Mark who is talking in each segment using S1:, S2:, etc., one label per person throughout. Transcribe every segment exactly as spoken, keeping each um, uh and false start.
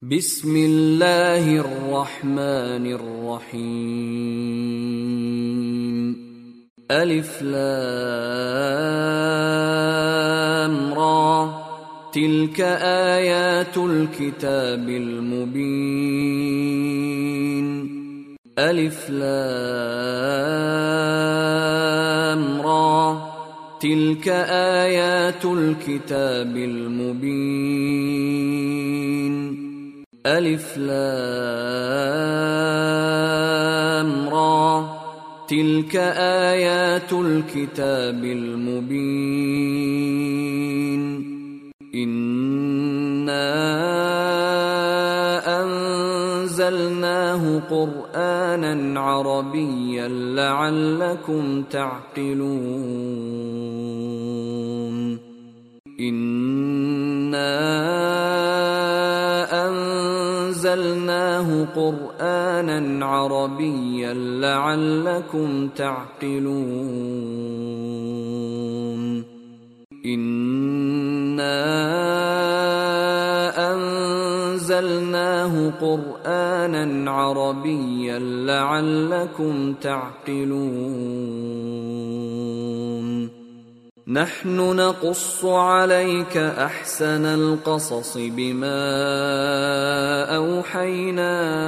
S1: बिस्मिल्लाहिर रहमानिर रहीम। अलिफ लाम रा तिल्क आयातुल किताबिल मुबीन। अलिफ लाम रा तिल्क आयातुल किताबिल मुबीन। अलिफ लाम रा तिल्क आयातुल किताबिल मुबीन। इन्ना अंज़लनाहु क़ुरआनन अरबिय्यन लअल्लकुम तअक़िलून। इन्ना अंज़लनाहु क़ुरआनन अरबिय्यन लअल्लकुम तअक़िलून। इन्ना अंज़लनाहु क़ुरआनन अरबिय्यन लअल्लकुम तअक़िलून। नहनु नक़ुस्सु अलैक अहसनल क़सस बिमा औहैना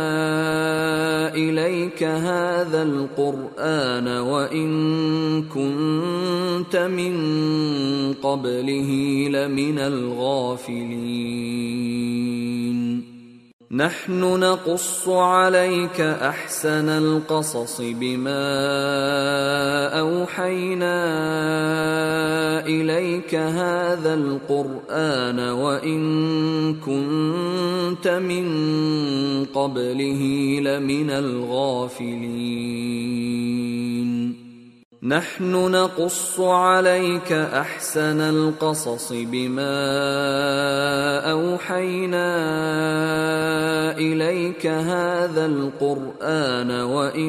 S1: इलैक हाज़ल क़ुरआन व इन कुन्त मिन क़ब्लिही लमिनल गाफ़िलीन। नहनु नक़ुस्सु अलैक अहसनल क़सस बिमा औहैना इलैक हाज़ल क़ुरआन व इन कुन्त मिन क़ब्लिही लमिनल गाफ़िलीन। नहनु नक़ुस्सु अलैक अहसनल क़सस बिमा औहैना इलैक हाज़ल क़ुरआन व इन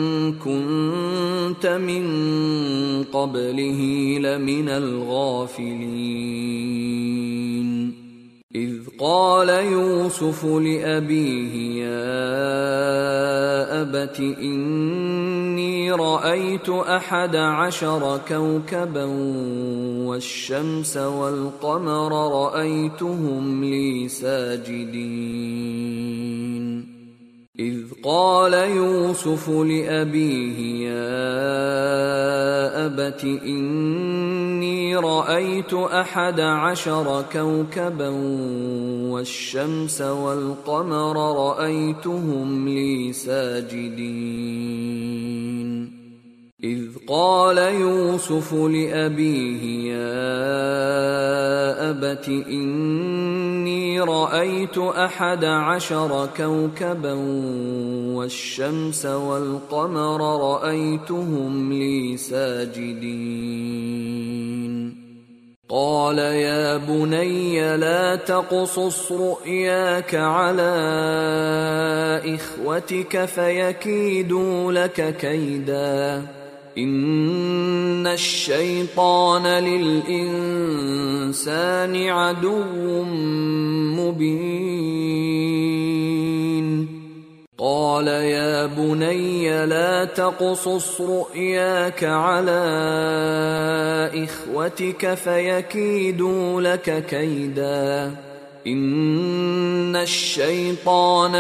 S1: कुन्त मिन क़ब्लिही लमिनल गाफ़िलीन। इज़ क़ाल यूसुफ़ लिअबीहि या अबत इन्नी रअयतु अहद अशर कौकबन वश्शम्स वल्क़मर रअयतुहुम ली साजिदीन। इज़ क़ाल यूसुफ़ लिअबीहि या अबत इन्नी रअयतु अहद अशर कौकबन वश्शम्स वल्क़मर रअयतुहुम ली साजिदीन। इज़ क़ाल यूसुफ़ लिअबीहि या अबत इन्नी रअयतु अहद अशर कौकबन वश्शम्स वल्क़मर रअयतुहुम ली साजिदीन। قال يا بني لا تقصص رؤياك على إخوتك فيكيدوا لك كيدا إن الشيطان للإنسان عدو مبين. قال يا بني لا تقصص رؤياك على إخوتك فيكيدوا لك كيدا إن الشيطان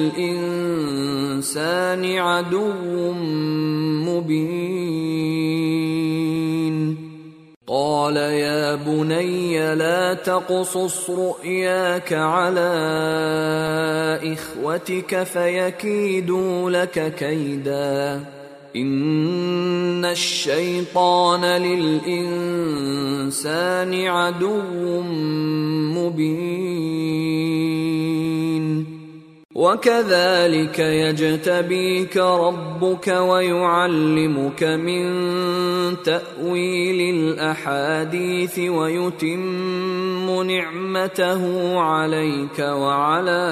S1: للإنسان عدو مبين. قال يا بني لا تقصص رؤياك على إخوتك فيكيدوا لك كيدا إن الشيطان للإنسان عدو مبين. وكذلك يجتبيك ربك ويعلمك من تأويل الأحاديث ويتم نعمته عليك وعلى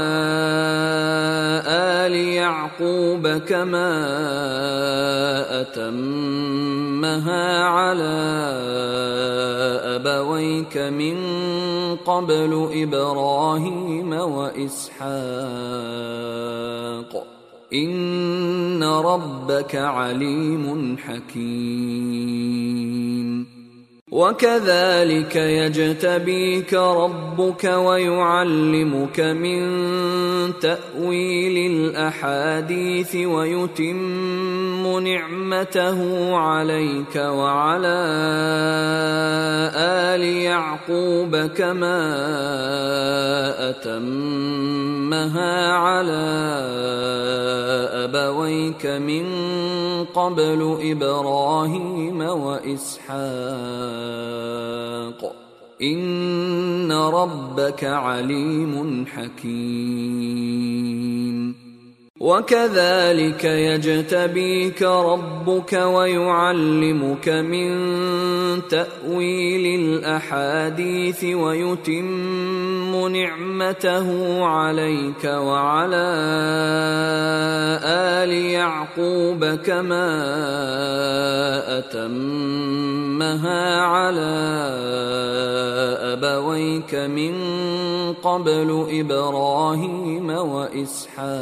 S1: آل يعقوب كما أتم أتمها على أبويك من قبل إبراهيم وإسحاق إن ربك عليم حكيم. وكذلك يجتبيك ربك ويعلمك من تأويل الأحاديث ويتم نعمته عليك وعلى آل يعقوب كما أتمها على أبويك من قبل إبراهيم وإسحاق إن ربك عليم حكيم. وكذلك يجتبيك ربك ويعلمك من تأويل الأحاديث ويتم نعمته عليك وعلى آل يعقوب كما أتمها على أبويك من قبل إبراهيم وإسحاق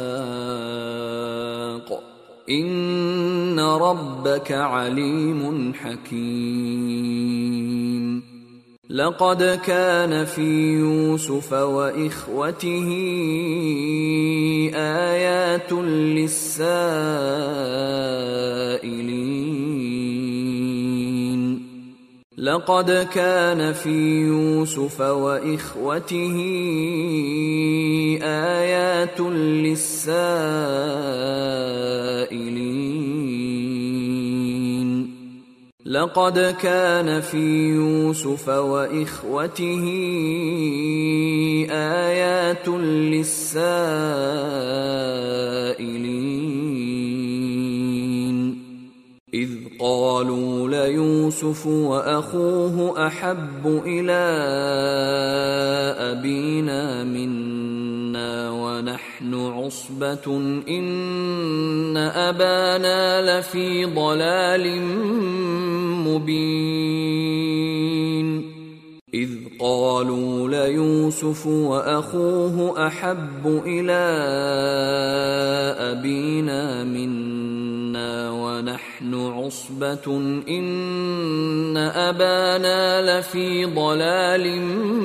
S1: إن ربك عليم حكيم. لقد كان في يوسف وإخوته آيات للسائلين. لقد كان في يوسف وإخوته آيات للسائلين. لقد كان في يوسف وإخوته آيات للسائلين إذ قالوا ليوسف وأخوه أحب إلى أبينا منا ونحن عصبة إن أبانا لفي ضلال مبين. إذ قالوا ليوسف وأخوه أحب إلى أبينا منا ونحن عصبة إن أبانا لفي ضلال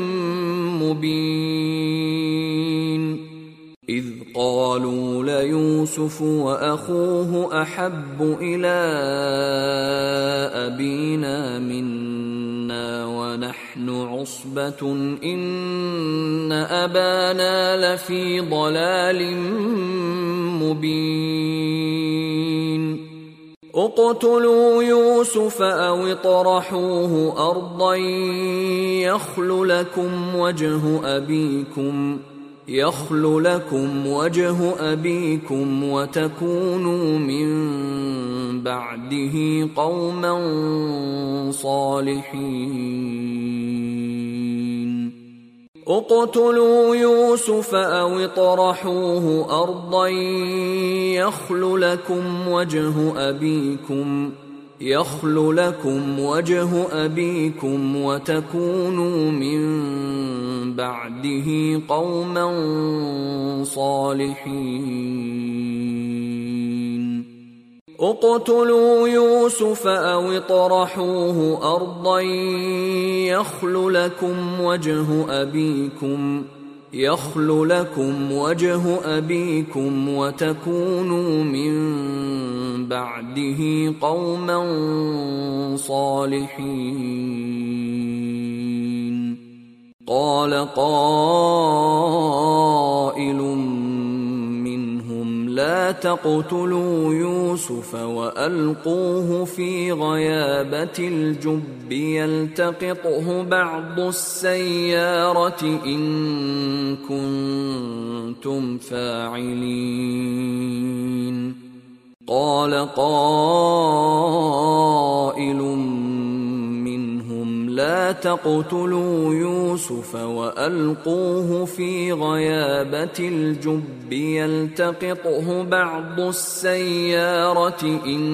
S1: مبين. إذ قالوا ليوسف وأخوه أحب إلى أبينا منا ونحن عصبة إن أبانا لفي ضلال مبين. اقتلوا يوسف أو اطرحوه أرضا يخل لكم وجه أبيكم يخل لكم وجه أبيكم وتكونوا من بعده قوما صالحين. اقتلوا يوسف أو اطرحوه أرضا يخل لكم وجه أبيكم يخل لكم وجه أبيكم وتكونوا من بعده قوما صالحين. اقتلوا يوسف أو اطرحوه أرضا يخل لكم وجه أبيكم يخل لكم وجه أبيكم وتكونوا من بعده قوما صالحين. قال قائل منهم لا تقتلوا يوسف وألقوه في غيابة الجب يلتقطه بعض السيارة إن كنتم فاعلين. قال قائل منهم لا تقتلوا يوسف وألقوه في غيابة الجب يلتقطه بعض السيارة إن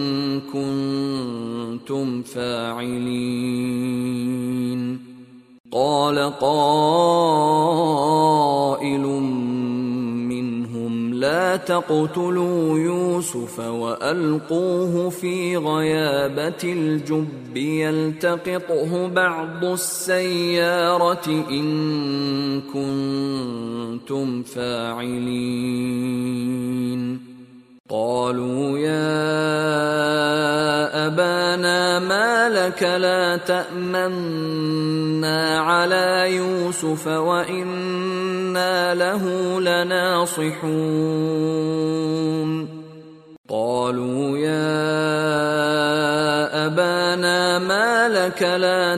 S1: كنتم فاعلين. قال قائل منهم لا تقتلوا يوسف وألقوه في غيابة الجب يلتقطه بعض السيارة إن كنتم فاعلين. قالوا يا أبانا ما لك لا تأمنا على يوسف وإنا له لناصحون. قالوا يا أبانا ما لك لا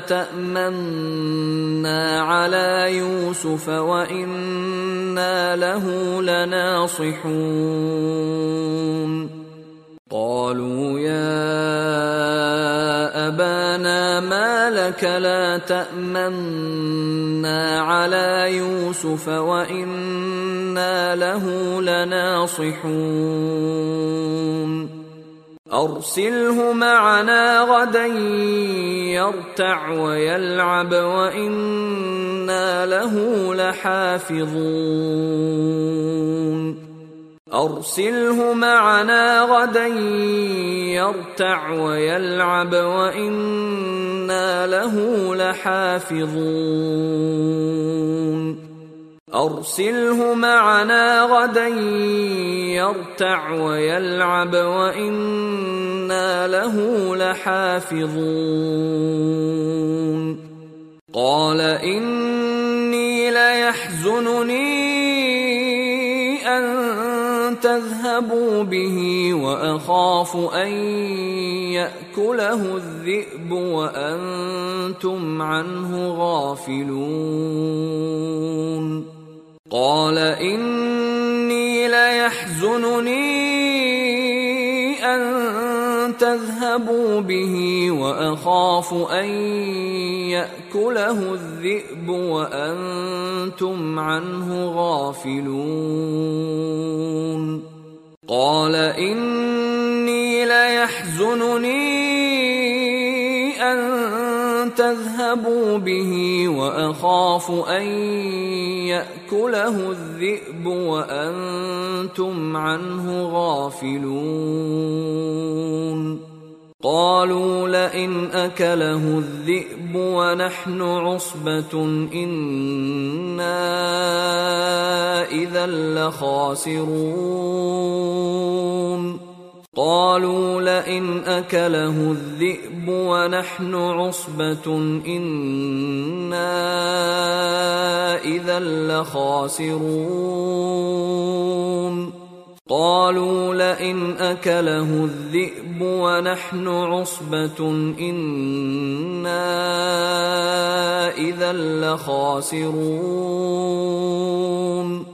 S1: تأمنا على يوسف وإنا له لناصحون. قالوا يا أبانا ما لك لا تأمنا على يوسف وإنا له لناصحون. أرسله معنا غدا يرتع ويلعب وإنا له لحافظون. أرسله معنا غدا يرتع ويلعب وإنا له لحافظون. أرسله معنا غدا يرتع ويلعب وإنا له لحافظون. قال إني ليحزنني أن تذهبوا به وأخاف أن يأكله الذئب وأنتم عنه غافلون. قال إني ليحزنني أن تذهبوا به وأخاف أن يأكله الذئب وأنتم عنه غافلون. قال إني ليحزنني أن تذهبوا به وأخاف أن يأكله الذئب وأنتم عنه غافلون. قالوا لئن أكله الذئب ونحن عصبة إنا إذا لخاسرون. قالوا لئن أكله الذئب ونحن عصبة إنا إذا لخاسرون. قالوا لئن أكله الذئب ونحن عصبة إنا إذا لخاسرون.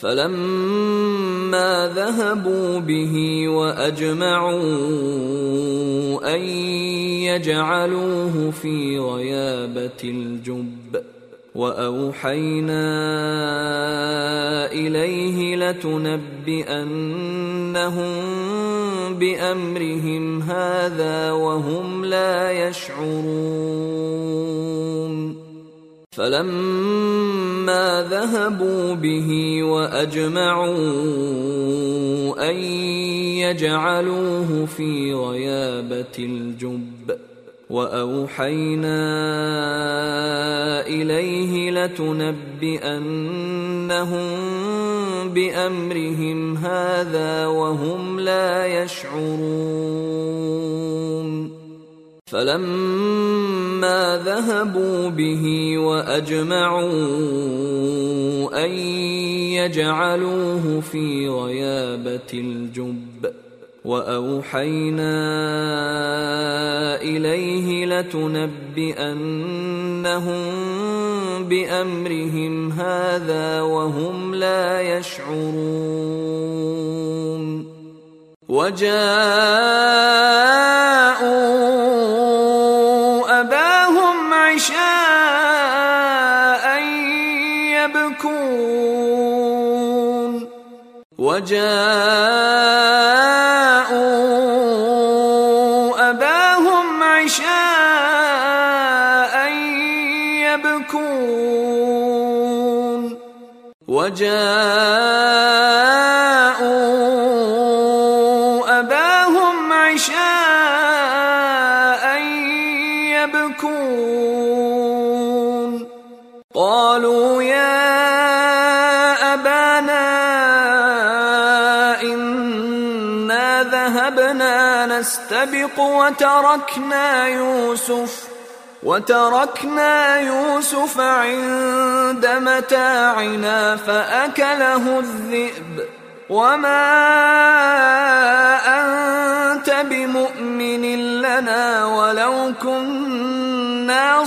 S1: فلما ذهبوا به وأجمعوا أن يجعلوه في غيابة الجب وأوحينا إليه لتنبئنهم بأمرهم هذا وهم لا يشعرون. فلما ذهبوا به وأجمعوا أن يجعلوه في غيابة الجب وأوحينا إليه لتنبئنهم بأمرهم هذا وهم لا يشعرون. فلما ذهبوا به وأجمعوا أن يجعلوه في غيابة الجب وأوحينا إليه لتنبئنهم بأمرهم هذا وهم لا يشعرون. وجاءوا أباهم وجاءوا أباهم عشاء يبكون وجاءوا أباهم عشاء يبكون قالوا يا أبانا إنا ذهبنا نستبق وتركنا يوسف وتركنا يوسف عند متاعنا فأكله الذئب وما أنت بمؤمن لنا ولو كنا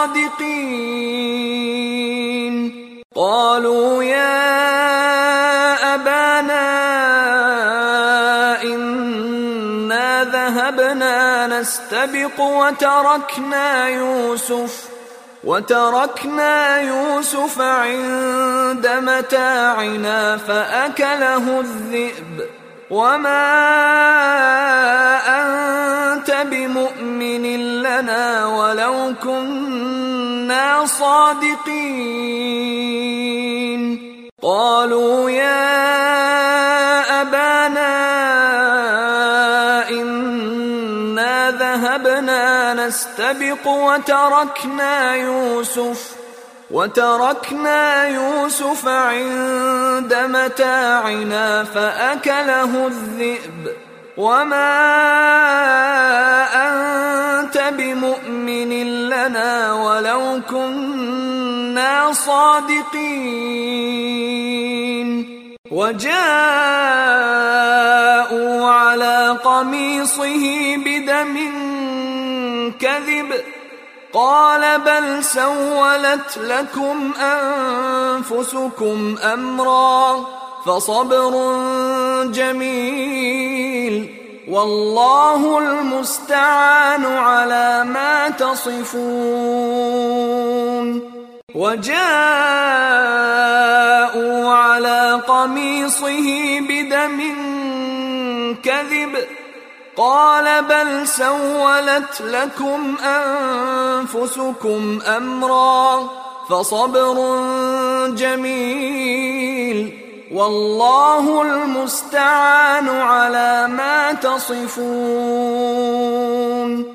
S1: صادقين قالوا يا أبانا إنا ذهبنا نستبق وتركنا يوسف وتركنا يوسف عند متاعنا فأكله الذئب وما أنت بمؤمن لنا ولو كنا صادقين قالوا يا أبانا إنا ذهبنا نستبق وتركنا يوسف وتركنا يوسف عند متاعنا فأكله الذئب وما أنت بمؤمن لنا ولو كنا صادقين وجاءوا على قميصه بدم كذب قال بل سولت لكم أنفسكم أمرا فصبر جميل والله المستعان على ما تصفون وجاءوا على قميصه بدم كذب قال بل سولت لكم أنفسكم أمرا فصبر جميل والله المستعان على ما تصفون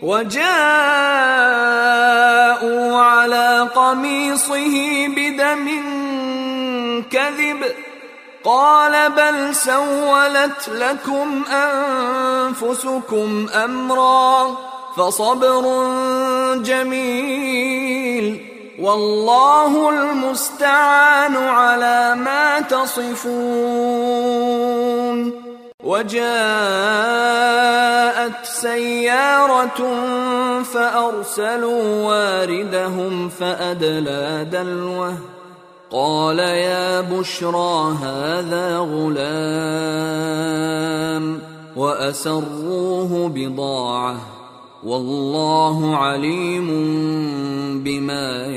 S1: وجاءوا على قميصه بدم كذب قال بل سولت لكم أنفسكم أمرا فصبر جميل والله المستعان على ما تصفون وجاءت سيارة فأرسلوا واردهم فأدلى دلوه قال يا بشرى هذا غلام وأسروه بضاعة والله عليم بما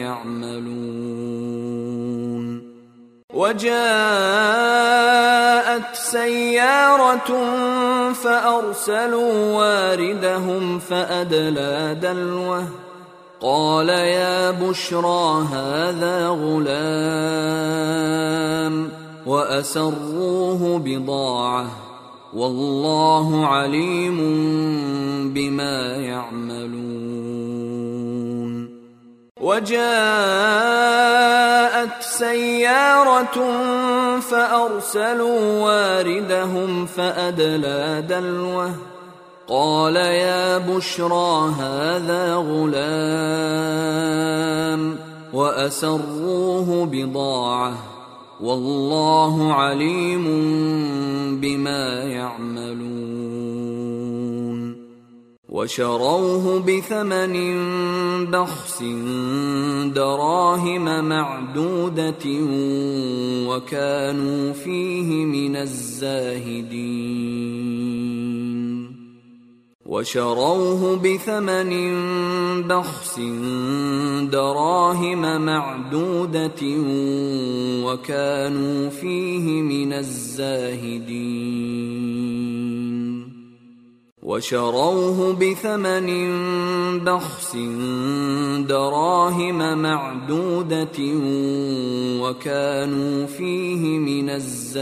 S1: يعملون وجاءت سيارة فأرسلوا واردهم فأدلى دلوه قال يا بشرى هذا غلام وأسروه بضاعة والله عليم بما يعملون وجاءت سيارة فأرسلوا واردهم فأدلى دلوه قال يا بشرى هذا غلام وأسروه بضاعة والله عليم بما يعملون وشروه بثمن بخس دراهم معدودة وكانوا فيه من الزاهدين وشروه بثمن بخس دراهم معدودة وكانوا فيه من الزاهدين وشروه بثمن بخس دراهم معدودة وكانوا فيه من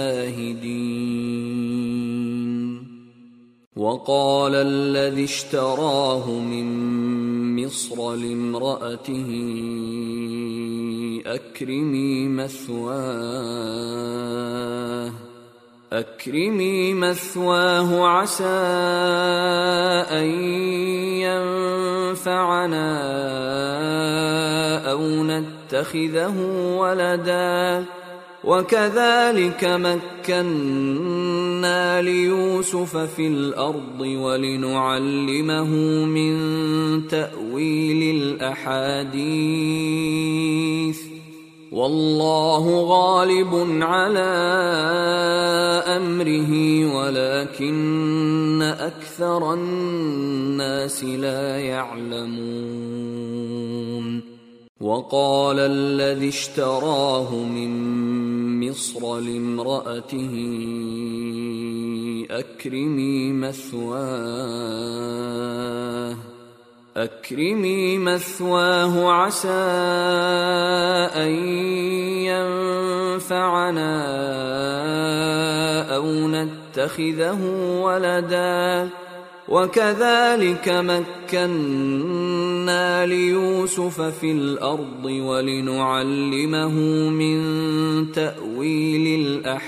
S1: الزاهدين وقال الذي اشتراه من مصر لامرأته أكرمي مثواه أكرمي مثواه عسى أن ينفعنا أو نتخذه ولدا وكذلك مكنا ليوسف في الأرض ولنعلمه من تأويل الأحاديث والله غالب على أمره ولكن أكثر الناس لا يعلمون وقال الذي اشتراه من مصر لامرأته أكرمي مثواه أكرمي مثواه عسى أن ينفعنا أو نتخذه ولدا وكذلك مكنا ليوسف في الأرض ولنعلمه من تأويل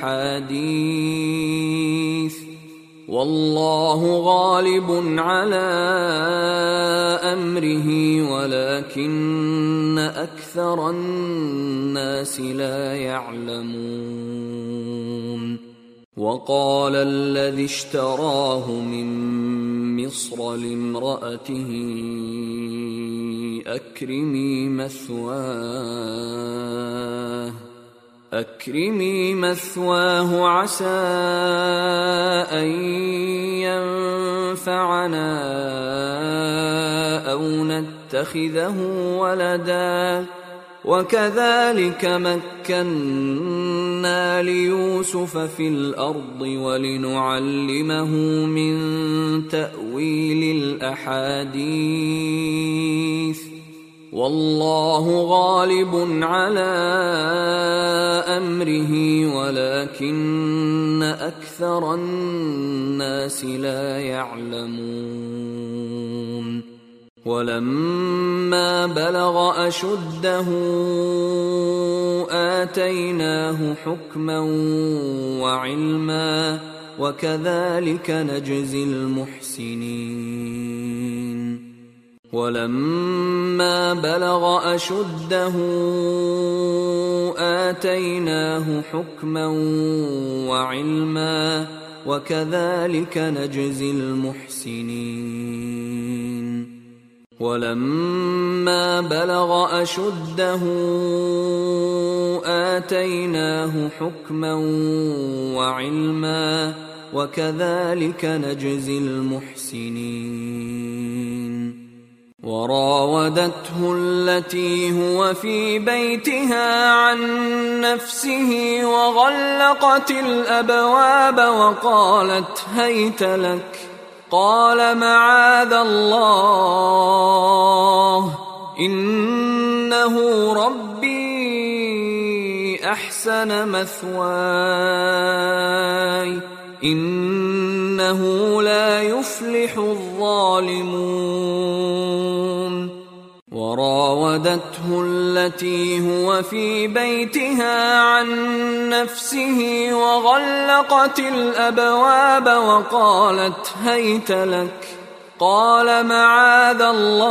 S1: الأحاديث والله غالب على أمره ولكن أكثر الناس لا يعلمون وقال الذي اشتراه من مصر لامرأته أكرمي مثواه أكرمي مثواه عسى أن ينفعنا أو نتخذه ولدا وكذلك مكنا ليوسف في الأرض ولنعلمه من تأويل الأحاديث والله غالب على أمره ولكن أكثر الناس لا يعلمون ولما بلغ أشده آتيناه حكما وعلما وكذلك نجزي المحسنين ولما بلغ أشده آتيناه حكما وعلما وكذلك نجزي المحسنين ولما بلغ أشده آتيناه حكما وعلما وكذلك نجزي المحسنين وراودته التي هو في بيتها عن نفسه وغلقت الأبواب وقالت هيت لك قال معاذ الله إنه ربي أحسن مثواي إنه لا يفلح الظالمون وراودته التي هو في بيتها عن نفسه وغلقت الأبواب وقالت هيت لك قال معاذ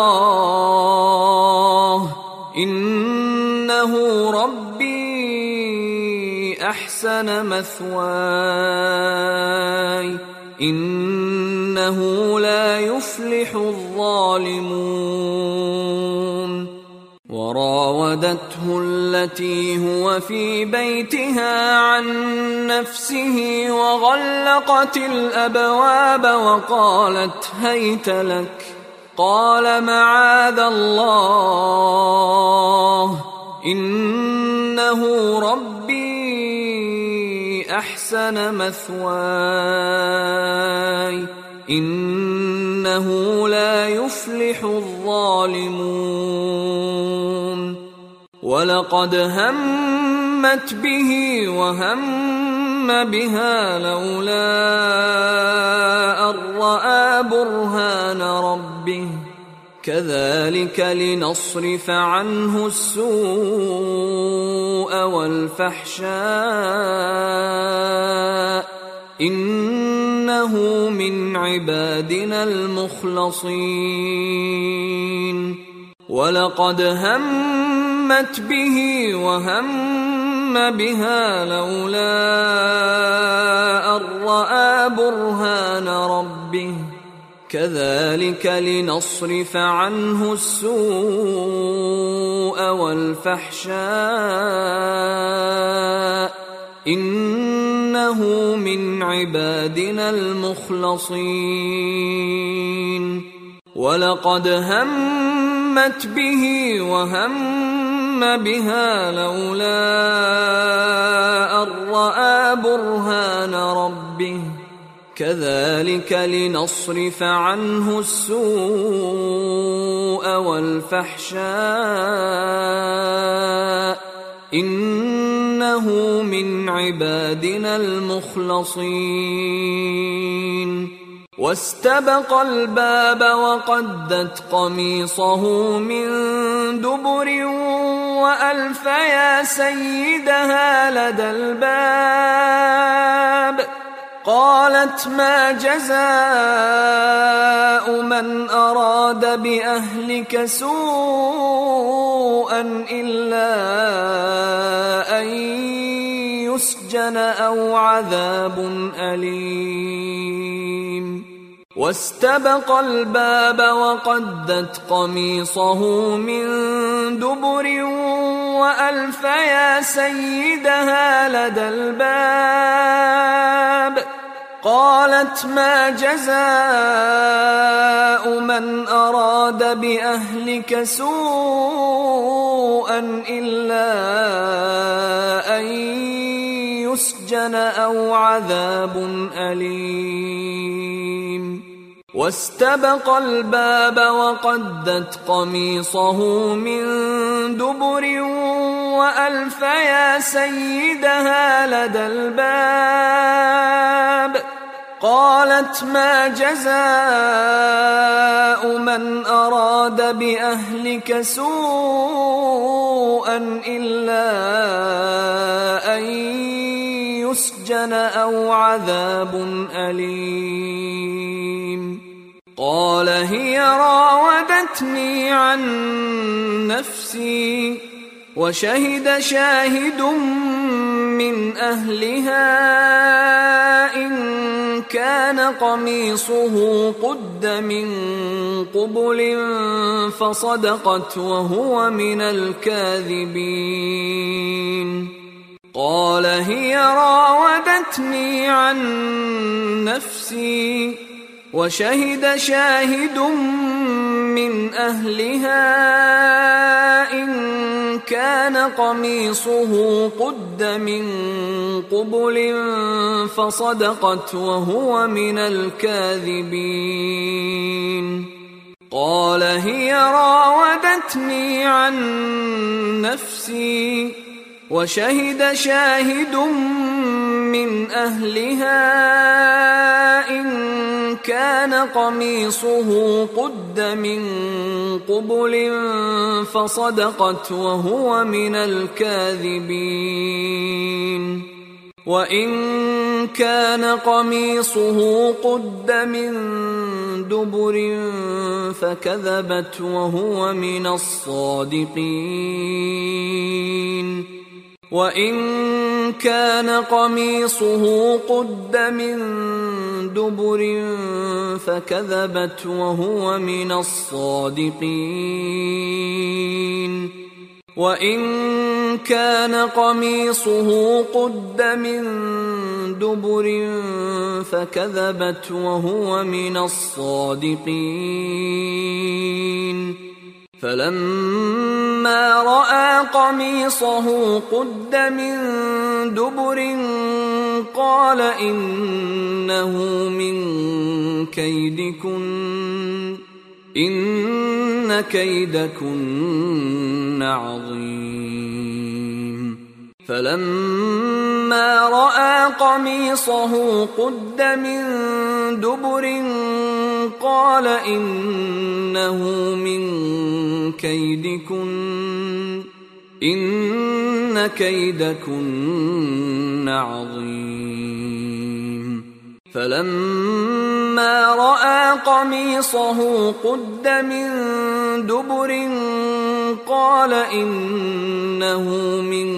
S1: الله إنه ربي أحسن مثواي إنه لا يفلح الظالمون راودته التي هو في بيتها عن نفسه وغلقت الأبواب وقالت هيت لك قال معاذ الله إنه ربي أحسن مثواي إنه لا يفلح الظالمون ولقد همت به وهم بها لولا أن رأى برهان ربه كذلك لنصرف عنه السوء والفحشاء إنه من عبادنا المخلصين ولقد همت به وهم بها لولا أن رأى برهان ربه كذلك لنصرف عنه السوء والفحشاء إنه من عبادنا المخلصين ولقد همت به وهم بها لولا أن رأى برهان ربه كذلك لنصرف عنه السوء والفحشاء إنه من عبادنا المخلصين واستبق الباب وقدت قميصه من دبر وألف يا سيدها لدى الباب قالت ما جزاء من أراد بأهلك سوءا إلا أن يسجن أو عذاب أليم واستبق الباب وقدت قميصه من دبر وألف يا سيدها لدى الباب قالت ما جزاء من أراد بأهلك سوءا إلا أن يسجن أو عذاب أليم واستبق الباب وقدت قميصه من دبر وألف يا سيدها لدى الباب قالت ما جزاء من أراد بأهلك سوءا إلا أن يسجن أو عذاب أليم قال هي راودتني عن نفسي وشهد شاهد من أهلها إن كان قميصه قد من قبل فصدقت وهو من الكاذبين قال هي راودتني عن نفسي وشهد شاهد من أهلها إن كان قميصه قد من قبل فصدقت وهو من الكاذبين قال هي راودتني عن نفسي وشهد شاهد من أهلها إن كان قميصه قد من قبل فصدقت وهو من الكاذبين وإن كان قميصه قد من دبر فكذبت وهو من الصادقين وإن كان قميصه قد من دبر فكذبت وهو من الصادقين وإن كان قميصه قد من دبر فكذبت وهو من الصادقين فلما رأى قميصه قد من دبر قال إنه من كيدكن إن كيدكن عظيم فلما رأى قميصه قد من دبر قال إنه من كيدكن إن كيدكن عظيم فلما رأى قميصه قد من دبر قال إنه من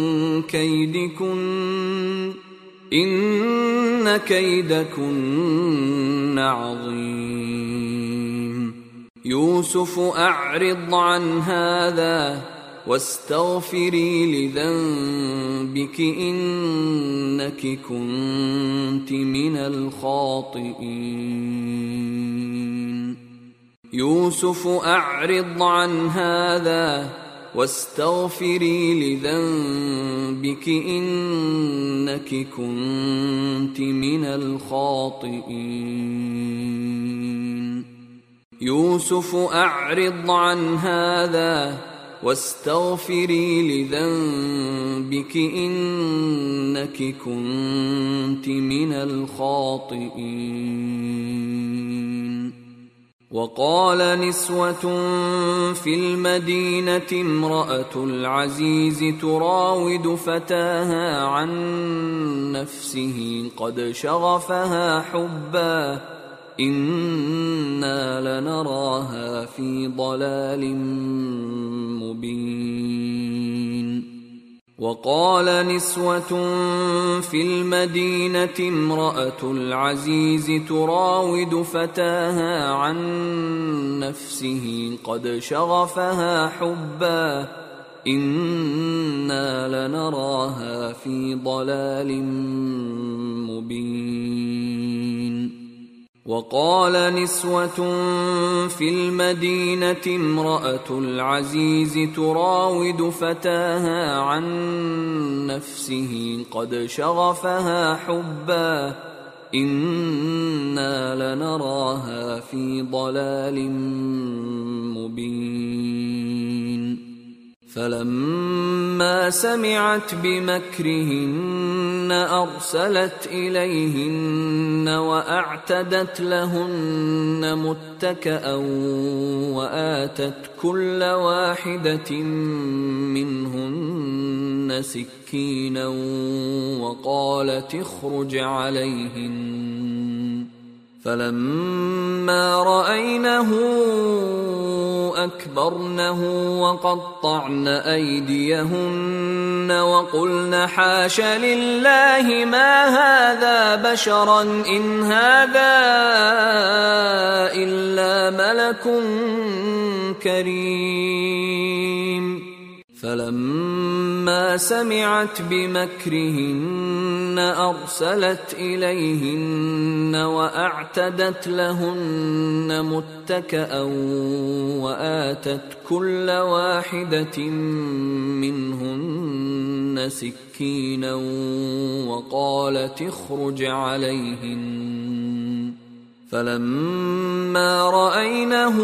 S1: كيدكن إن كيدكن عظيم يوسف أعرض عن هذا واستغفري لذنبك إنك كنت من الخاطئين يوسف أعرض عن هذا واستغفري لذنبك إنك كنت من الخاطئين يوسف أعرض عن هذا واستغفري لذنبك إنك كنت من الخاطئين وقال نسوة في المدينة امرأة العزيز تراود فتاها عن نفسه قد شغفها حبا إنا لنراها في ضلال مبين وقال نسوة في المدينة امرأة العزيز تراود فتاها عن نفسه قد شغفها حبا إنا لنراها في ضلال مبين وقال نسوة في المدينة امرأة العزيز تراود فتاها عن نفسه قد شغفها حبا إنا لنراها في ضلال مبين فلما سمعت بمكرهن أرسلت إليهن وأعتدت لهن متكأ وآتت كل واحدة منهن سكينا وقالت اخرج عليهن فلما رأينه أكبرنه وقطعن أيديهن وقلن حاش لله ما هذا بشرا إن هذا إلا ملك كريم فلما سمعت بمكرهن أرسلت إليهن وأعتدت لهن متكأ وآتت كل واحدة منهن سكينا وقالت اخرج عليهن فلما رأينه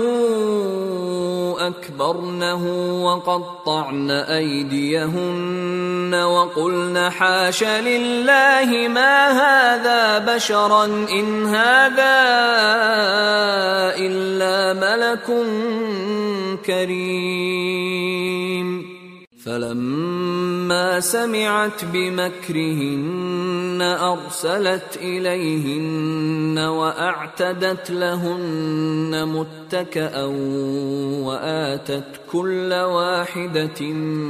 S1: أكبرنه وقطعن أيديهن وقلن حاش لله ما هذا بشرا إن هذا إلا ملك كريم فلما سمعت بمكرهن أرسلت إليهن وأعتدت لهن متكأ وآتت كل واحدة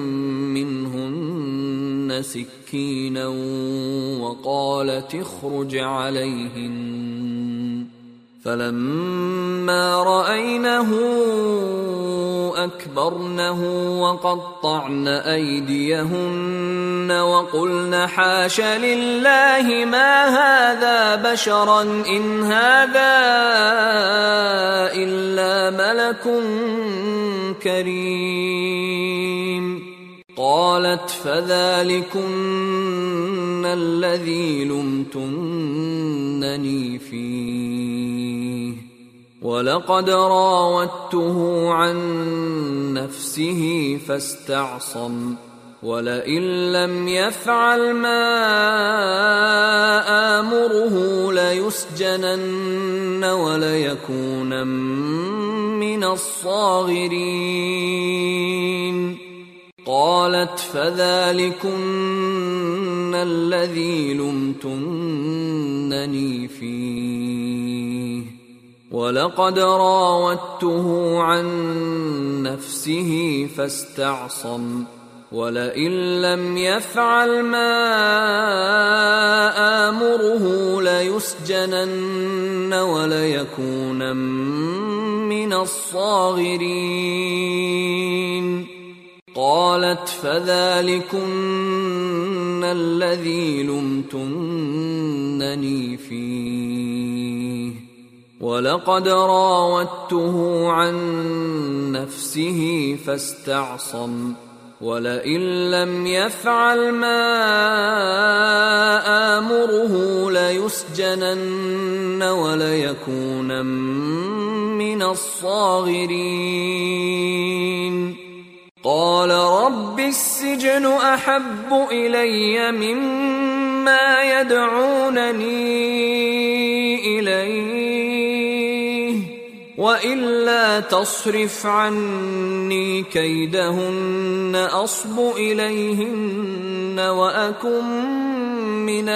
S1: منهن سكينا وقالت اخرج عليهن فلما رأينه أكبرنه وقطعن أيديهن وقلن حاش لله ما هذا بشرا إن هذا إلا ملك كريم. قالت فذلكن الذي لمتنني فيه ولقد راودته عن نفسه فاستعصم ولئن لم يفعل ما آمره ليسجنن وليكونن من الصاغرين. قالت فذلكن الذي لمتنني فيه ولقد راودته عن نفسه فاستعصم ولئن لم يفعل ما آمره ليسجنن وليكونن من الصاغرين. قالت فذلكن الذي لمتنني فيه ولقد راودته عن نفسه فاستعصم ولئن لم يفعل ما آمره ليسجنن وليكونن من الصاغرين. قال رب السجن أحب إلي مما يدعونني إليه وإلا تصرف عني كيدهن أصب إليهن وأكن من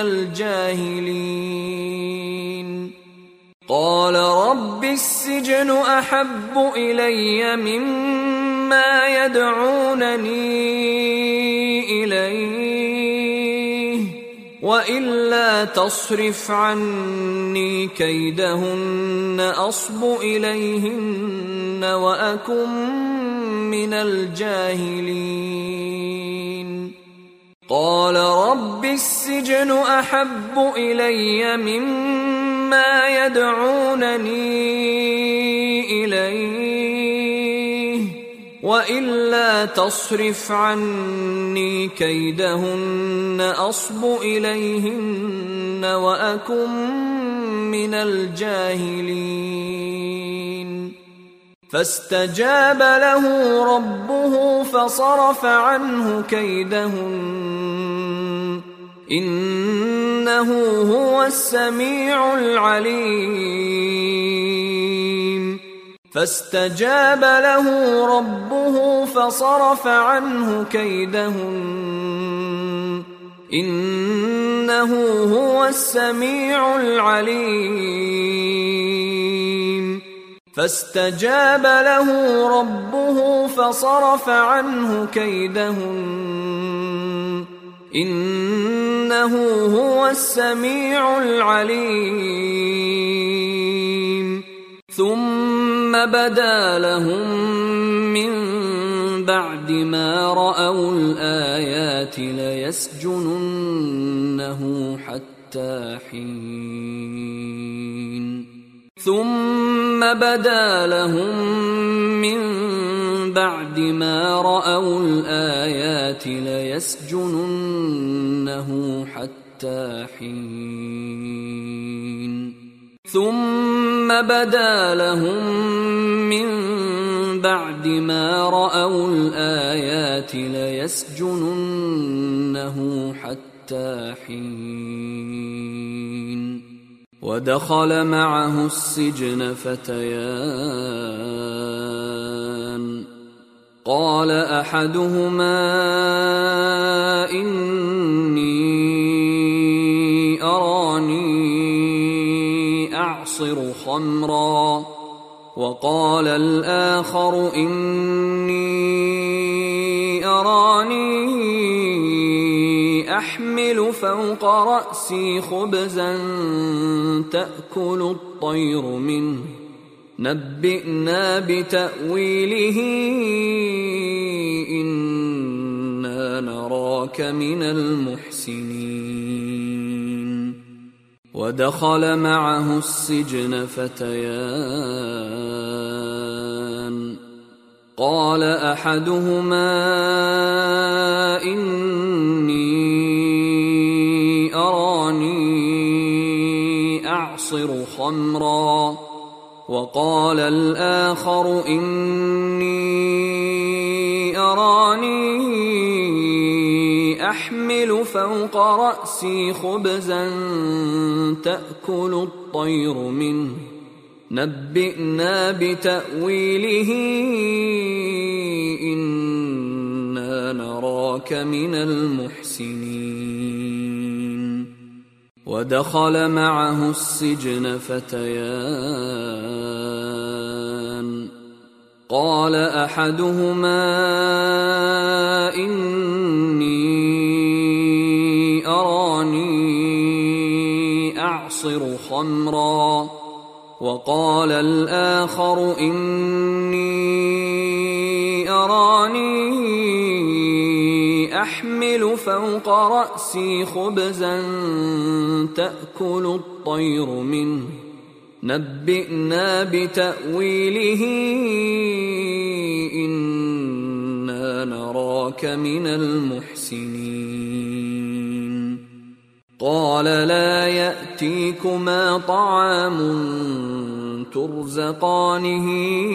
S1: الجاهلين. قال رب السجن أحب إلي مما يدعونني إليه وإلا تصرف عني كيدهن أصب إليهن وأكن من الجاهلين. قال رب السجن أحب إلي مما يدعونني إليه وإلا تصرف عني كيدهن أصب إليهن وأكن من الجاهلين. فاستجاب له ربه فصرف عنه كيدهن إنه هو السميع العليم. فاستجاب له ربه فصرف عنه كيدهن إنه هو السميع العليم. فاستجاب له ربه فصرف عنه كيدهن إنه هو السميع العليم. ثم بدا لهم من بعد ما رأوا الآيات ليسجننه حتى حين ثم بدا لهم من بعد ما رأوا الآيات ليسجننه حتى حين ثم بدا لهم من بعد ما رأوا الآيات ليسجننه حتى حين ودخل معه السجن فتيان قال أحدهما إني أراني أعصر خمرا وقال الآخر إني أراني أحمل أحمل فوق رأسي خبزا تأكل الطير منه نبئنا بتأويله إنا نراك من المحسنين ودخل معه السجن فتيان قال أحدهما إني أراني أعصر خمرا وقال الآخر إني أراني أحمل فوق رأسي خبزا تأكل الطير منه نبئنا بتأويله إنا نراك من المحسنين ودخل معه السجن فتيان قال أحدهما إني أراني أعصر خمرا وقال الآخر إني أراني أحمل فوق رأسي خبزا تأكل الطير منه نبئنا بتأويله إنا نراك من المحسنين قال لا يأتيكما طعام ترزقانه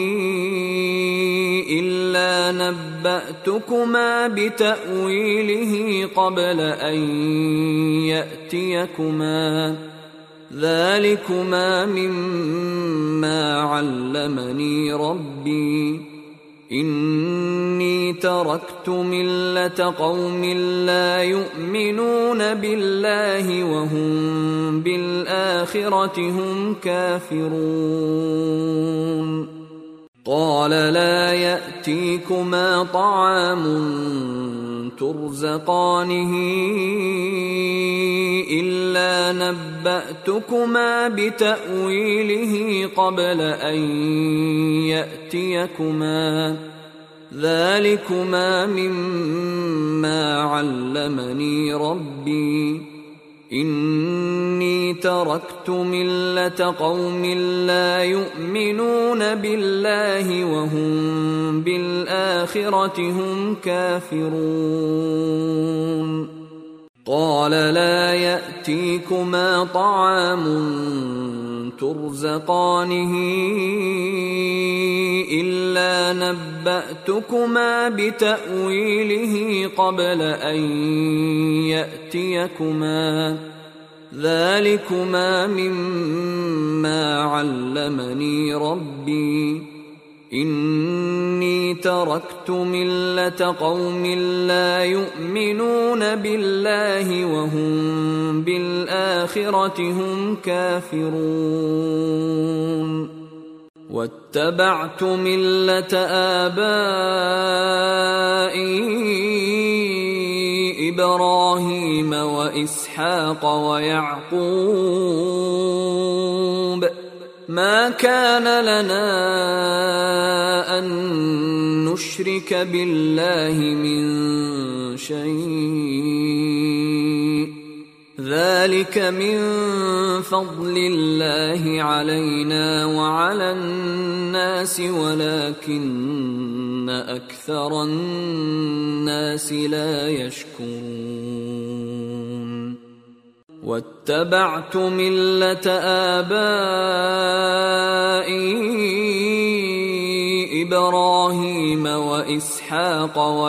S1: إلا نبأتكما بتأويله قبل أن يأتيكما ذلكما مما علمني ربي إني تركت ملة قوم لا يؤمنون بالله وهم بالآخرة هم كافرون قال لا يأتيكما طعام ترزقانه إلا نبأتكما بتأويله قبل أن يأتيكما ذلكما مما علمني ربي إني تركت ملة قوم لا يؤمنون بالله وهم بالآخرة هم كافرون قال لا يأتيكما طعام ترزقانه إلا نبأتكما بتأويله قبل أن يأتيكما ذلكما مما علمني ربي إني تركت ملة قوم لا يؤمنون بالله وهم بالآخرة هم كافرون واتبعت ملة آبائي إبراهيم وإسحاق ويعقوب ما كان لنا أن نشرك بالله من شيء ذلك من فضل الله علينا وعلى الناس ولكن أكثر الناس لا يشكرون واتبعت ملة آبائي إبراهيم وإسحاق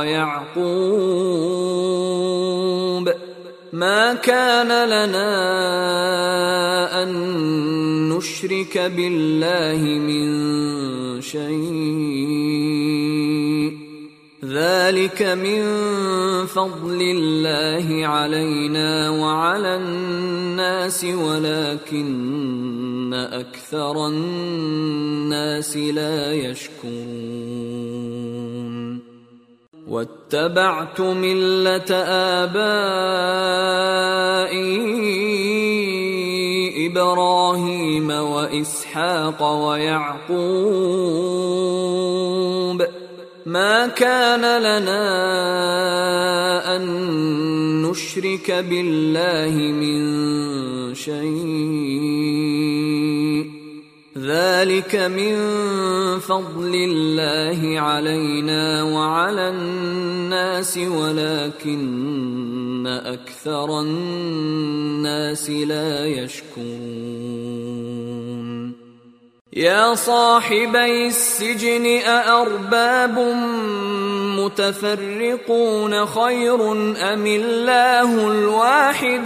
S1: ويعقوب ما كان لنا أن نشرك بالله من شيء ذلك من فضل الله علينا وعلى الناس ولكن أكثر الناس لا يشكرون واتبعت ملة آبائي إبراهيم وإسحاق ويعقوب ما كان لنا أن نشرك بالله من شيء ذلك من فضل الله علينا وعلى الناس ولكن أكثر الناس لا يشكرون يا صاحبي السجن أأرباب متفرقون خير أم الله الواحد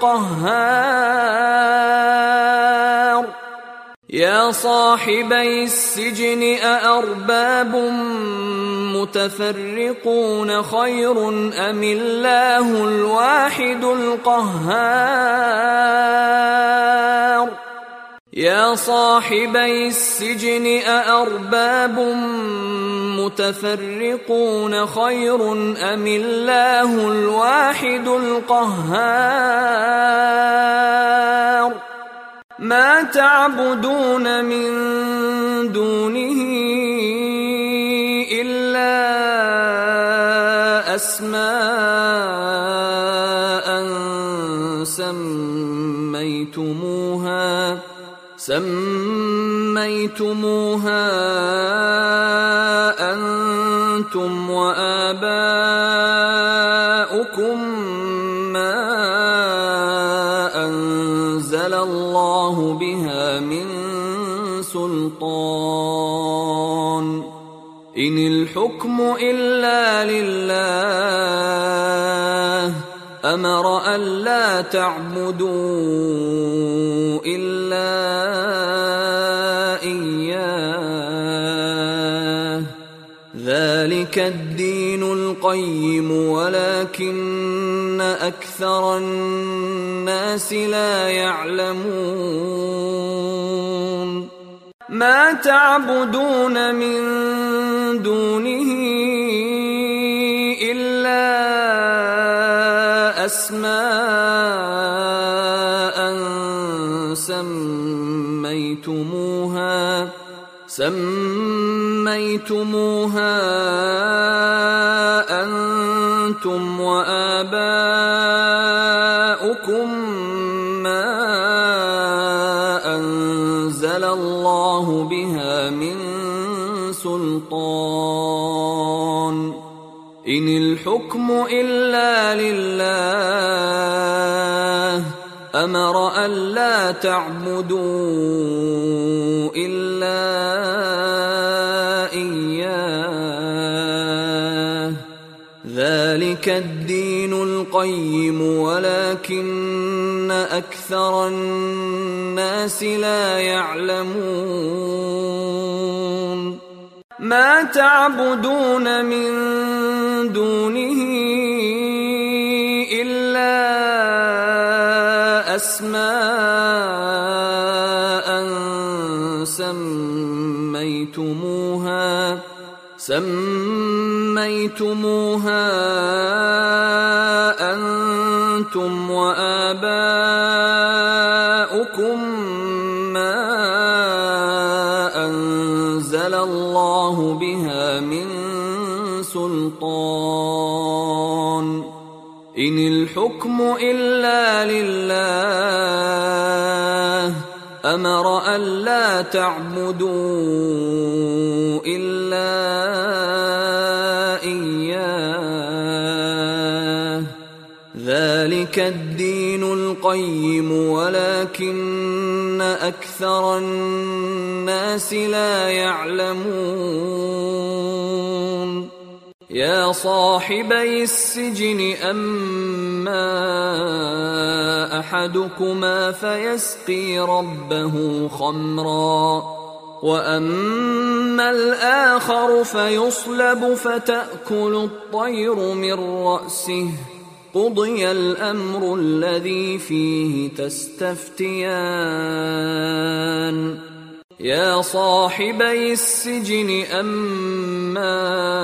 S1: القهار يا صاحبي السجن أأرباب متفرقون خير أم الله الواحد القهار يا صاحبي السجن أأرباب متفرقون خير أم الله الواحد القهار ما تعبدون من دونه إلا أسماء سميتموها سميتموها أنتم وآباؤكم ما أنزل الله بها من سلطان إن الحكم إلا لله أمر ألا تعبدوا إلا إياه ذلك الدين القيم ولكن أكثر الناس لا يعلمون ما تعبدون من دونه إلا أسماء سميتموها سميتموها أنتم وآباؤكم ما أنزل الله بها من سلطان إن الحكم إلا لله أمر ألا تعبدوا إلا إياه ذلك الدين القيم ولكن أكثر الناس لا يعلمون ما تعبدون من دونه إلا أسماء سميتموها سميتموها أنتم وآباؤكم ما أنزل الله بها من سلطان إن الحكم إلا لله أمر ألا تعبدوا إلا إياه ذلك الدين القيم ولكن أكثر الناس لا يعلمون يا صاحبي السجن أما أحدكما فيسقي ربه خمرا وأما الآخر فيصلب فتأكل الطير من رأسه قضي الأمر الذي فيه تستفتيان يا صاحبي السجن أما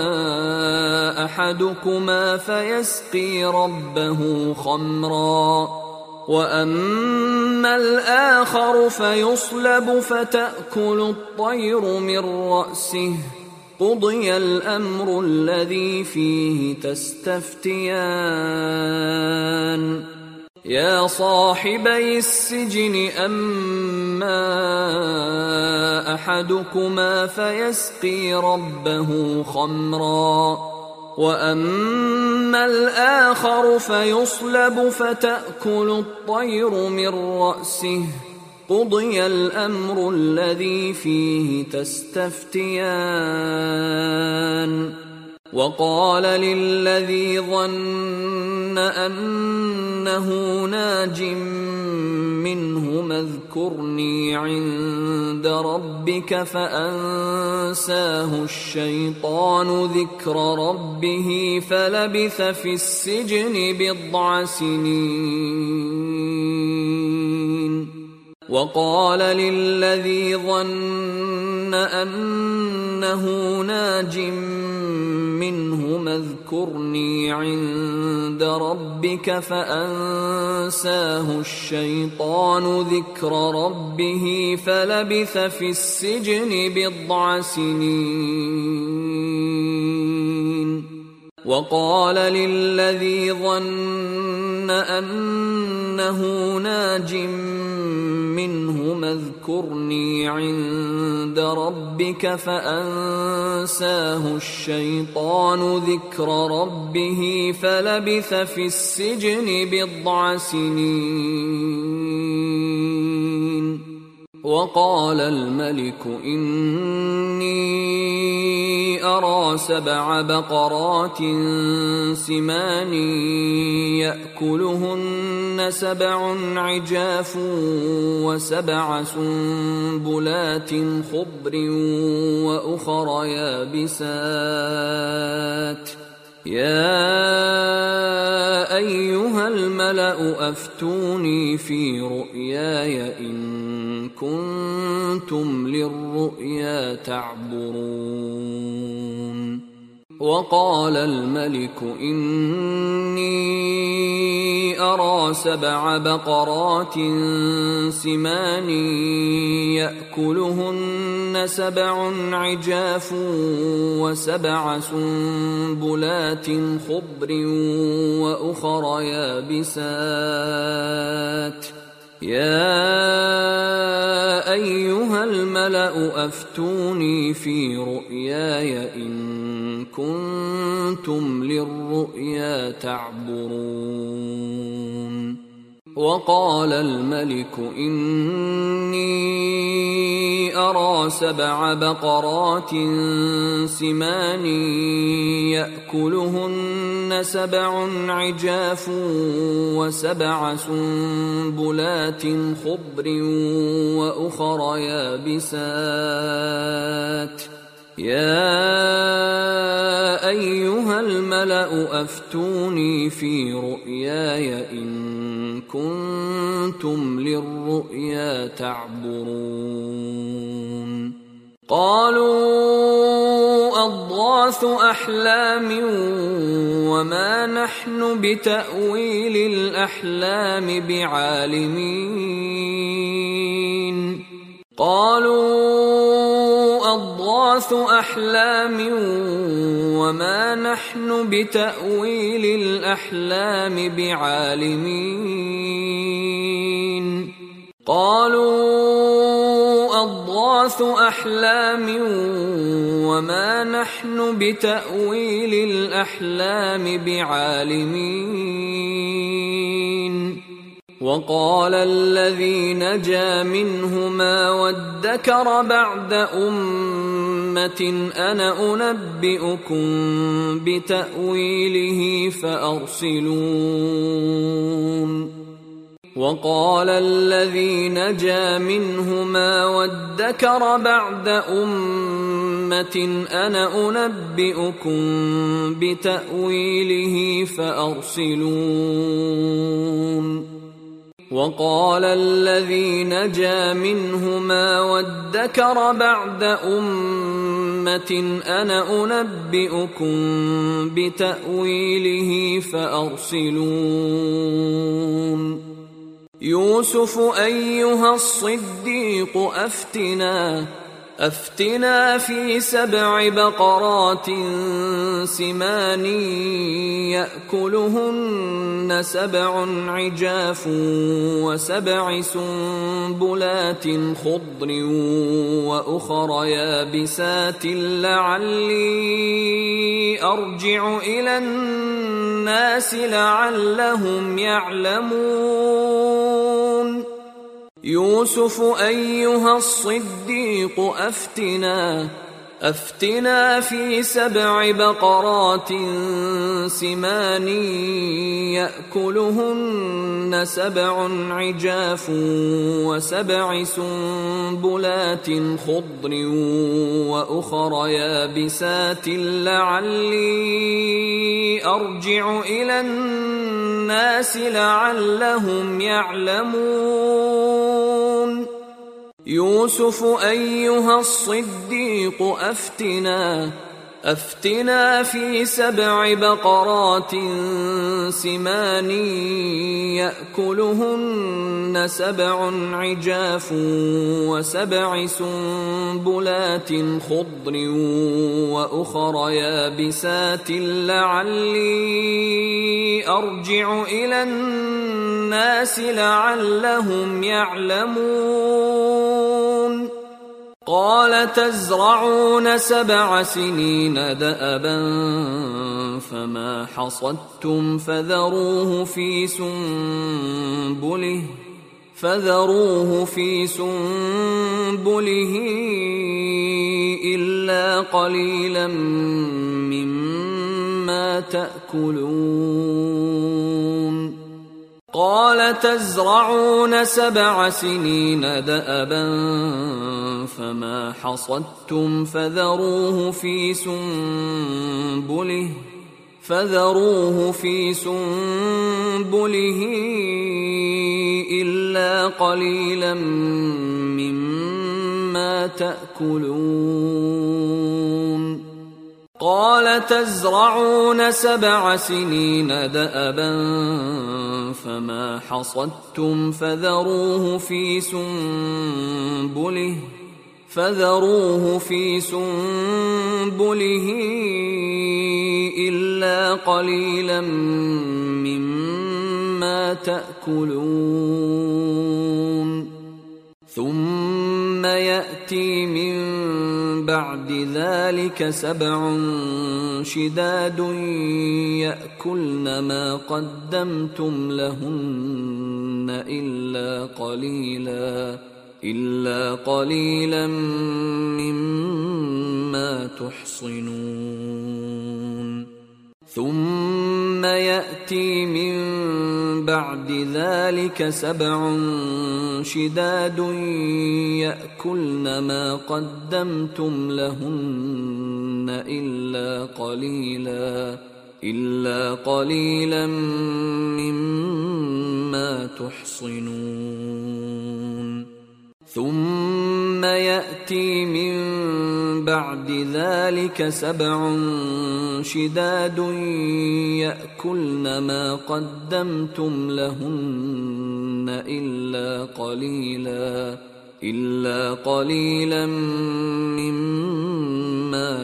S1: أحدكما فيسقي ربه خمرا وأما الآخر فيصلب فتأكل الطير من رأسه قضي الأمر الذي فيه تستفتيان يا صاحبي السجن أما أحدكما فيسقي ربه خمرا وأما الآخر فيصلب فتأكل الطير من رأسه قضي الأمر الذي فيه تستفتيان وقال للذي ظن أنه ناج منهما اذكرني عند ربك فأنساه الشيطان ذكر ربه فلبث في السجن بضع سنين وقال للذي ظن أنه ناج منهما اذكرني عند ربك فأنساه الشيطان ذكر ربه فلبث في السجن بضع سنين وقال للذي ظن أنه ناج منهما اذكرني عند ربك فأنساه الشيطان ذكر ربه فلبث في السجن بضع سنين وقال الملك إني أرى سبع بقرات سمان يأكلهن سبع عجاف وسبع سنبلات خضر وأخر يابسات يا أيها الملأ أفتوني في رؤياي إن كنتم للرؤيا تعبرون وقال الملك إني أرى سبع بقرات سمان يأكلهن سبع عجاف وسبع سنبلات خضر وأخر يابسات يا أيها الملأ أفتوني في رؤياي إن كنتم للرؤيا تعبرون وقال الملك إني أرى سبع بقرات سمان يأكلهن سبع عجاف وسبع سنبلات خضر وأخر يابسات يا أيها الملأ أفتوني في رؤياي إن كنتم للرؤيا تعبرون قالوا أضغاث أحلام وما نحن بتأويل الأحلام بعالمين قالوا أضغاث أحلام وما نحن بتأويل الأحلام بعالمين قالوا أضغاث أحلام وما نحن بتأويل الأحلام بعالمين وقال الذي نجا منهما وادكر بعد أمة أنا أنبئكم بتأويله فأرسلون وقال الذي نجا منهما وادكر بعد أمة أنا أنبئكم بتأويله فأرسلون وقال الذي نجا منهما وادكر بعد أمة أنا أنبئكم بتأويله فأرسلون يوسف أيها الصديق أفتنا أفتنا في سبع بقرات سمان يأكلهن سبع عجاف وسبع سنبلات خضر وأخر يابسات لعلي أرجع إلى الناس لعلهم يعلمون يوسف أيها الصديق أفتنا أفتنا في سبع بقرات سمان يأكلهن سبع عجاف وسبع سنبلات خضر وأخر يابسات لعلي أرجع إلى الناس لعلهم يعلمون يوسف أيها الصديق أفتنا أفتنا في سبع بقرات سمان يأكلهن سبع عجاف وسبع سنبلات خضر وأخر يابسات لعلي أرجع إلى الناس لعلهم يعلمون قال تزرعون سبع سنين دأبا فما حصدتم فذروه في سنبله فذروه في سنبله إلا قليلا مما تأكلون قال تزرعون سبع سنين دأبا فما حصدتم فذروه في سنبله فذروه في سنبله إلا قليلا مما تأكلون قال تزرعون سبع سنين دأبا فما حصدتم فذروه في سنبله فذروه في سنبله إلا قليلا مما تأكلون ثم يأتي من بعد ذلك سبع شداد يأكلن ما قدمتم لهن إلا قليلا إلا قليلا مما تحصنون ثم يأتي من بعد ذلك سبع شداد يأكلن ما قدمتم لهن إلا قليلا إلا قليلا مما تحصنون ثم يأتي من بعد ذلك سبع شداد يأكلن ما قدمتم لهن إلا قليلا إلا قليلا مما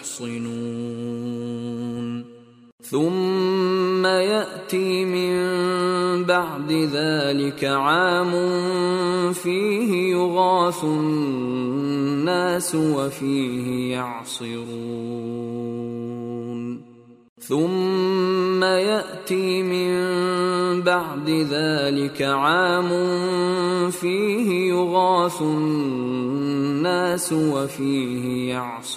S1: تحصنون ثم يأتي من بعد ذلك عام فيه يغاث الناس وفيه يعصرون ثم يأتي من بعد ذلك عام فيه يغاث الناس وفيه